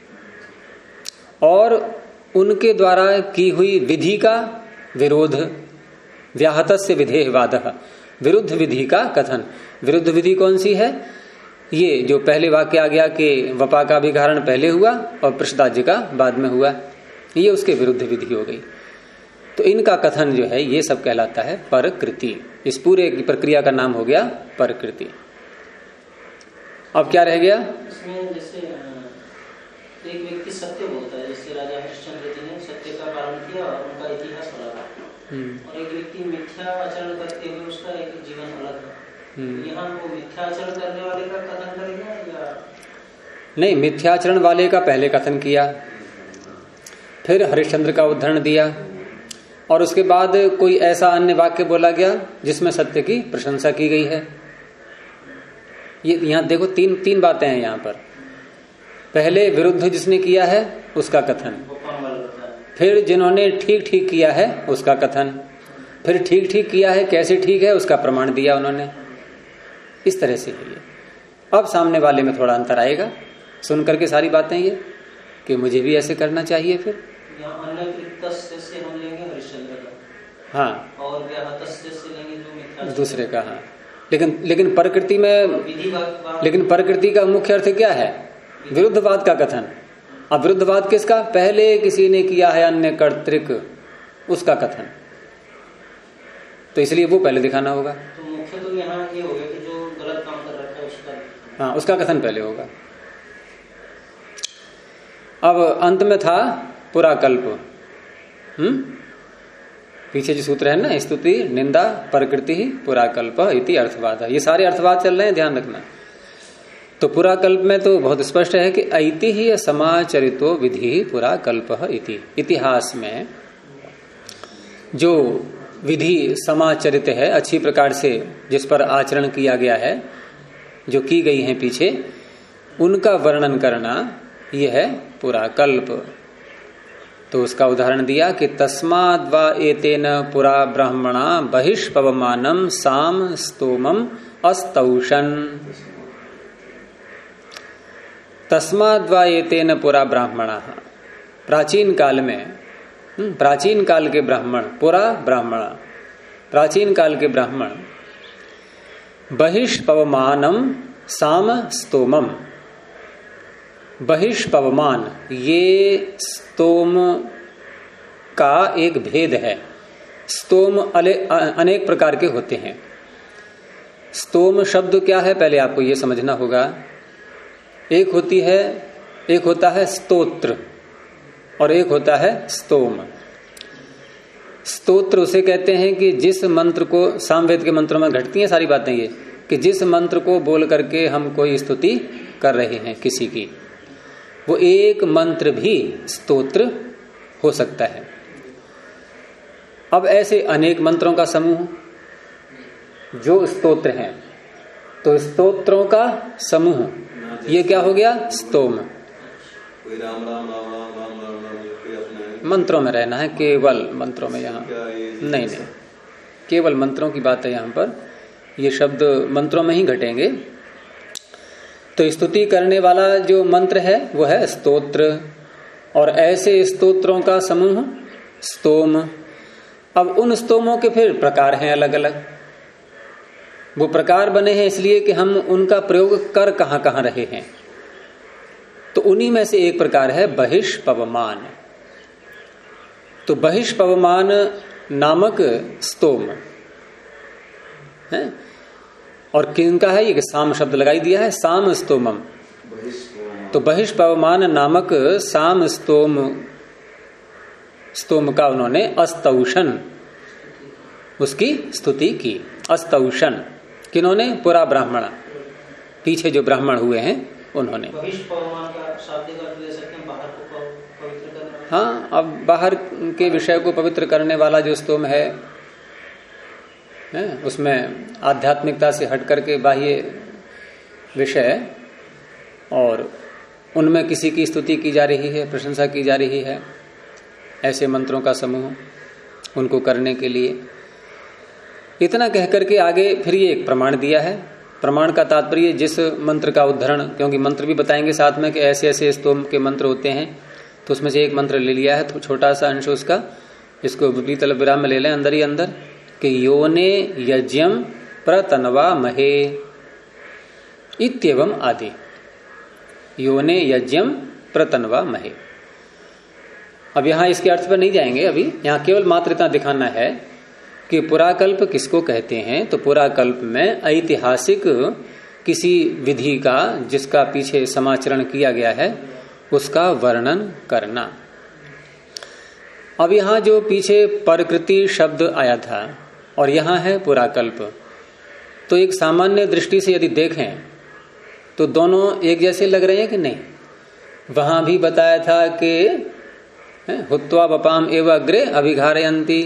और उनके द्वारा की हुई विधि का विरोध, व्याहतस्य विधेयवादः, विरुद्ध विधि का कथन। विरुद्ध विधि कौन सी है? ये जो पहले वाक्य आ गया कि वपा का अभिघारण पहले हुआ और पृषदाज्य का बाद में हुआ, ये उसके विरुद्ध विधि हो गई। तो इनका कथन जो है ये सब कहलाता है परकृति। इस पूरे की प्रक्रिया का नाम हो गया परकृति। अब क्या रह गया? इसमें जैसे एक व्यक्ति सत्य बोलता है, जैसे राजा हरिश्चंद्र जी ने सत्य का पालन किया और उनका इतिहास बना, और एक व्यक्ति मिथ्या आचरण करते हुए उसका एक जीवन अलग है। यहाँ वो मिथ्या आचरण करने वाले का कथन करेगा या नहीं? मिथ्याचरण वाले का पहले कथन किया, फिर हरिश्चंद्र का उदाहरण दिया, और उसके बाद कोई ऐसा अन्य वाक्य बोला गया जिसमें सत्य की प्रशंसा की गई है। ये यहां देखो तीन बातें हैं यहां पर। पहले विरुद्ध जिसने किया है उसका कथन, फिर जिन्होंने ठीक ठीक किया है उसका कथन, फिर ठीक ठीक किया है कैसे ठीक है उसका प्रमाण दिया उन्होंने। इस तरह से है ये। अब सामने वाले में थोड़ा अंतर आएगा सुन करके सारी बातें ये कि मुझे भी ऐसे करना चाहिए। फिर से हम लेंगे हरिश्चंद्र का, हाँ, और व्याहतस्य से लेंगे जो मिथ्या दूसरे का, हाँ। लेकिन प्रकृति में, लेकिन प्रकृति का मुख्य अर्थ क्या है? विरुद्धवाद का कथन। अब विरुद्धवाद किसका? पहले किसी ने किया है अन्य कर्तृक, उसका कथन। तो इसलिए वो पहले दिखाना होगा। तो मुख्य तो यहाँ ये हो गया कि जो गलत काम कर रखा है उसका, हाँ, उसका कथन पहले होगा। अब अंत में था पुराकल्प। पीछे जो सूत्र है ना, स्तुति निंदा प्रकृति पुराकल्प इति अर्थवाद, ये सारे अर्थवाद चल रहे हैं, ध्यान रखना। तो पुराकल्प में तो बहुत स्पष्ट है कि ऐतिह्य समाचरितो विधि पुराकल्प इति। इतिहास में जो विधि समाचरित है, अच्छी प्रकार से जिस पर आचरण किया गया है, जो की गई है पीछे, उनका वर्णन करना यह है पुराकल्प। तो उसका उदाहरण दिया कि तस्माद्वा एतेन पुरा ब्राह्मणा बहिष्पवमानम साम स्तोमम अस्तौषन। तस्माद्वा एतेन पुरा ब्राह्मणा, प्राचीन काल में, प्राचीन काल के ब्राह्मण, पुरा ब्राह्मणा, प्राचीन काल के ब्राह्मण, बहिष्पवमानम साम स्तोमम। बहिष्पवमान ये स्तोम का एक भेद है। स्तोम अनेक प्रकार के होते हैं। स्तोम शब्द क्या है पहले आपको ये समझना होगा। एक होता है स्तोत्र और एक होता है स्तोम। स्तोत्र उसे कहते हैं कि जिस मंत्र को, सामवेद के मंत्रों में घटती हैं सारी बातें ये, कि जिस मंत्र को बोल करके हम कोई स्तुति कर रहे हैं किसी की, वो एक मंत्र भी स्तोत्र हो सकता है। अब ऐसे अनेक मंत्रों का समूह जो स्तोत्र हैं, तो स्तोत्रों का समूह ये क्या हो गया? स्तोम। कोई राम राम राम राम राम राम राम, कोई अपने मंत्रों में रहना है, केवल मंत्रों में। यहाँ नहीं, केवल मंत्रों की बात है यहाँ पर। ये शब्द मंत्रों में ही घटेंगे। तो स्तुति करने वाला जो मंत्र है वो है स्तोत्र, और ऐसे स्तोत्रों का समूह स्तोम। अब उन स्तोमों के फिर प्रकार हैं अलग अलग। वो प्रकार बने हैं इसलिए कि हम उनका प्रयोग कर कहां कहां रहे हैं। तो उन्हीं में से एक प्रकार है बहिष्पवमान। तो बहिष्पवमान नामक स्तोम है, और किनका है ये? साम शब्द लगाई दिया है, साम स्तोमम। तो बहिष्पवमान नामक साम स्तोम का उन्होंने अस्तौषण, उसकी स्तुति की। अस्तौषण किन्होंने? पुरा ब्राह्मण, पीछे जो ब्राह्मण हुए हैं उन्होंने। हाँ, अब बाहर के विषय को पवित्र करने वाला जो स्तोम है, उसमें आध्यात्मिकता से हट करके बाह्य विषय, और उनमें किसी की स्तुति की जा रही है, प्रशंसा की जा रही है, ऐसे मंत्रों का समूह उनको करने के लिए। इतना कहकर के आगे फिर ये एक प्रमाण दिया है। प्रमाण का तात्पर्य जिस मंत्र का उद्धरण, क्योंकि मंत्र भी बताएंगे साथ में कि ऐसे ऐसे स्तोम के मंत्र होते हैं, तो उसमें से एक मंत्र ले लिया है, तो छोटा सा अंश उसका, इसको विपरीत विराम में ले लें अंदर ही अंदर, कि योने यज्ञम प्रतनवा महे इत्येवम आदि। योने यज्ञम प्रतनवा महे। अब यहां इसके अर्थ पर नहीं जाएंगे अभी, यहां केवल मात्र इतना दिखाना है कि पुराकल्प किसको कहते हैं। तो पुराकल्प में ऐतिहासिक किसी विधि का, जिसका पीछे समाचरण किया गया है, उसका वर्णन करना। अब यहां जो पीछे प्रकृति शब्द आया था और यहां है पुराकल्प, तो एक सामान्य दृष्टि से यदि देखें तो दोनों एक जैसे लग रहे हैं कि नहीं? वहां भी बताया था कि हुत्वा बपाम एव अग्रे अभिघारयन्ति,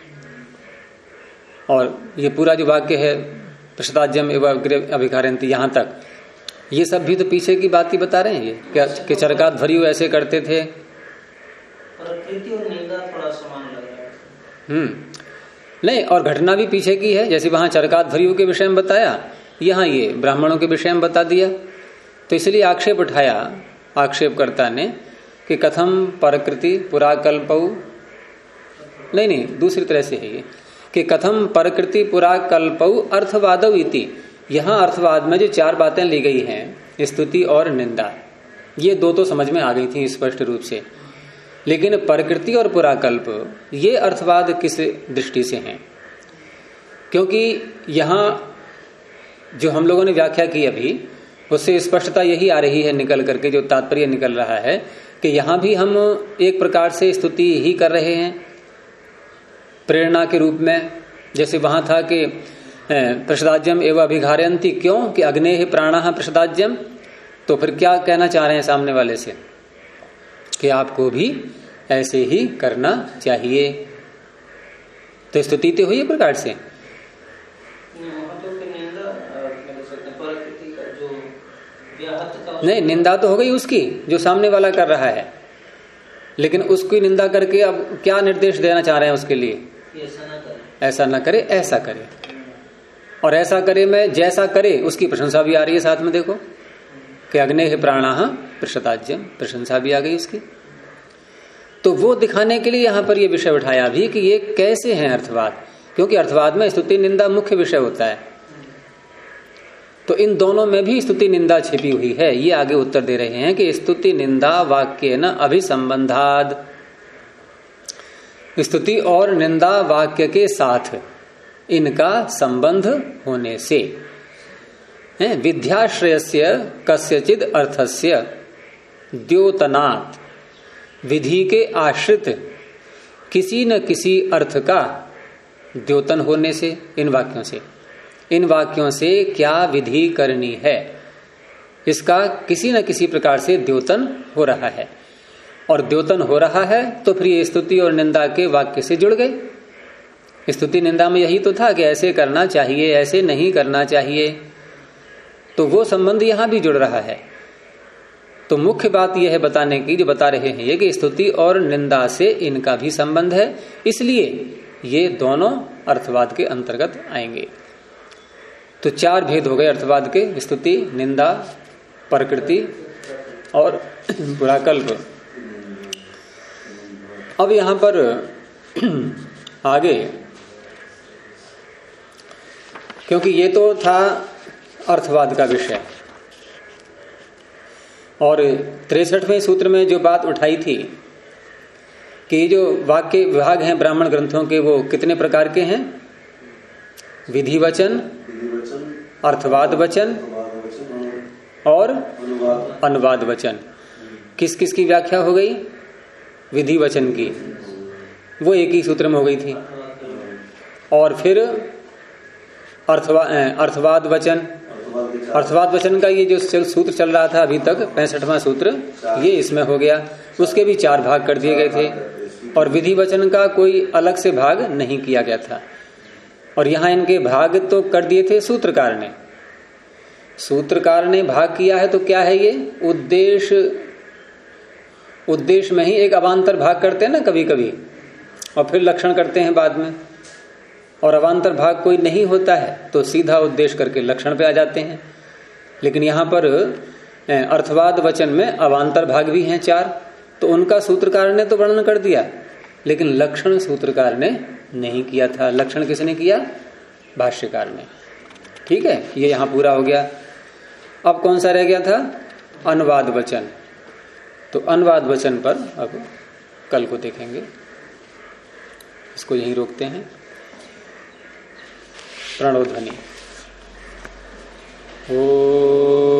और ये पूरा जो वाक्य है प्रसदाज्यम एव अग्रे अभिघारयन्ति, यहां तक ये सब भी तो पीछे की बात ही बता रहे हैं। ये क्या कि चरकात भरियु ऐसे करते थे। प्रकृति और निंदा थोड़ा समान लग रहा है। नहीं, और घटना भी पीछे की है। जैसे वहां चरकात भरियु के विषय में बताया, यहाँ ये ब्राह्मणों के विषय में बता दिया। तो इसलिए आक्षेप उठाया आक्षेपकर्ता ने कि कथम प्रकृति पुराकल्पौ, नहीं, दूसरी तरह से है ये, कि कथम प्रकृति पुराकल्पौ अर्थवादौ इति। यहां अर्थवाद में जो चार बातें ली गई हैं, स्तुति और निंदा, ये दो तो समझ में आ गई थी स्पष्ट रूप से, लेकिन प्रकृति और पुराकल्प ये अर्थवाद किस दृष्टि से हैं? क्योंकि यहां जो हम लोगों ने व्याख्या की अभी, उससे स्पष्टता यही आ रही है निकल करके, जो तात्पर्य निकल रहा है कि यहां भी हम एक प्रकार से स्तुति ही कर रहे हैं प्रेरणा के रूप में। जैसे वहां था कि प्रसदाज्यम एवं अभिघारयन्ति, क्यों? कि अग्नेः प्राणः प्रसदाज्यम। तो फिर क्या कहना चाह रहे हैं सामने वाले से? कि आपको भी ऐसे ही करना चाहिए। तो स्तुति तो हुई प्रकार से। प्रकृति का जो व्याहत का नहीं, निंदा तो हो गई उसकी जो सामने वाला कर रहा है, लेकिन उसकी निंदा करके अब क्या निर्देश देना चाह रहे हैं उसके लिए? ऐसा ना करे, ऐसा करे। और ऐसा करे में जैसा करे उसकी प्रशंसा भी आ रही है साथ में, देखो कि अग्नेः प्राणाः प्रशताज्यम, प्रशंसा भी आ गई उसकी। तो वो दिखाने के लिए यहां पर ये विषय उठाया भी कि ये कैसे हैं अर्थवाद, क्योंकि अर्थवाद में स्तुति निंदा मुख्य विषय होता है। तो इन दोनों में भी स्तुति निंदा छिपी हुई है। ये आगे उत्तर दे रहे हैं कि स्तुति निंदा वाक्य न अभिसंबंधाद, स्तुति और निंदा वाक्य के साथ इनका संबंध होने से विध्याश्रयस्य कस्यचिद अर्थस्य द्योतनात्, विधि के आश्रित किसी न किसी अर्थ का द्योतन होने से, इन वाक्यों से क्या विधि करनी है इसका किसी न किसी प्रकार से द्योतन हो रहा है। और द्योतन हो रहा है तो फिर ये स्तुति और निंदा के वाक्य से जुड़ गए। स्तुति निंदा में यही तो था कि ऐसे करना चाहिए, ऐसे नहीं करना चाहिए, तो वो संबंध यहां भी जुड़ रहा है। तो मुख्य बात यह है बताने की, जो बता रहे हैं ये कि स्तुति और निंदा से इनका भी संबंध है, इसलिए ये दोनों अर्थवाद के अंतर्गत आएंगे। तो 4 भेद हो गए अर्थवाद के, स्तुति, निंदा, प्रकृति और पुराकल्प। अब यहां पर आगे, क्योंकि ये तो था अर्थवाद का विषय, और 63वें सूत्र में जो बात उठाई थी कि जो वाक्य विभाग हैं ब्राह्मण ग्रंथों के, वो कितने प्रकार के हैं? विधि वचन, अर्थवाद वचन और अनुवाद वचन। किस किस की व्याख्या हो गई? विधि वचन की, वो एक ही सूत्र में हो गई थी। और फिर अर्थवाद वचन, अर्थवाद वचन का ये जो सूत्र चल रहा था अभी तक 65वां सूत्र, ये इसमें हो गया। उसके भी 4 भाग कर दिए गए थे, और विधि वचन का कोई अलग से भाग नहीं किया गया था। और यहां इनके भाग तो कर दिए थे सूत्रकार ने। सूत्रकार ने भाग किया है तो क्या है ये? उद्देश्य में ही एक अवान्तर भाग करते हैं ना कभी कभी, और फिर लक्षण करते हैं बाद में। और अवान्तर भाग कोई नहीं होता है तो सीधा उद्देश्य करके लक्षण पे आ जाते हैं। लेकिन यहां पर अर्थवाद वचन में अवान्तर भाग भी हैं 4, तो उनका सूत्रकार ने तो वर्णन कर दिया, लेकिन लक्षण सूत्रकार ने नहीं किया था। लक्षण किसने किया? भाष्यकार ने। ठीक है, ये यहां पूरा हो गया। अब कौन सा रह गया था? अनुवाद वचन। तो अनुवाद वचन पर अब कल को देखेंगे, इसको यहीं रोकते हैं। प्रणव ध्वनि। ओ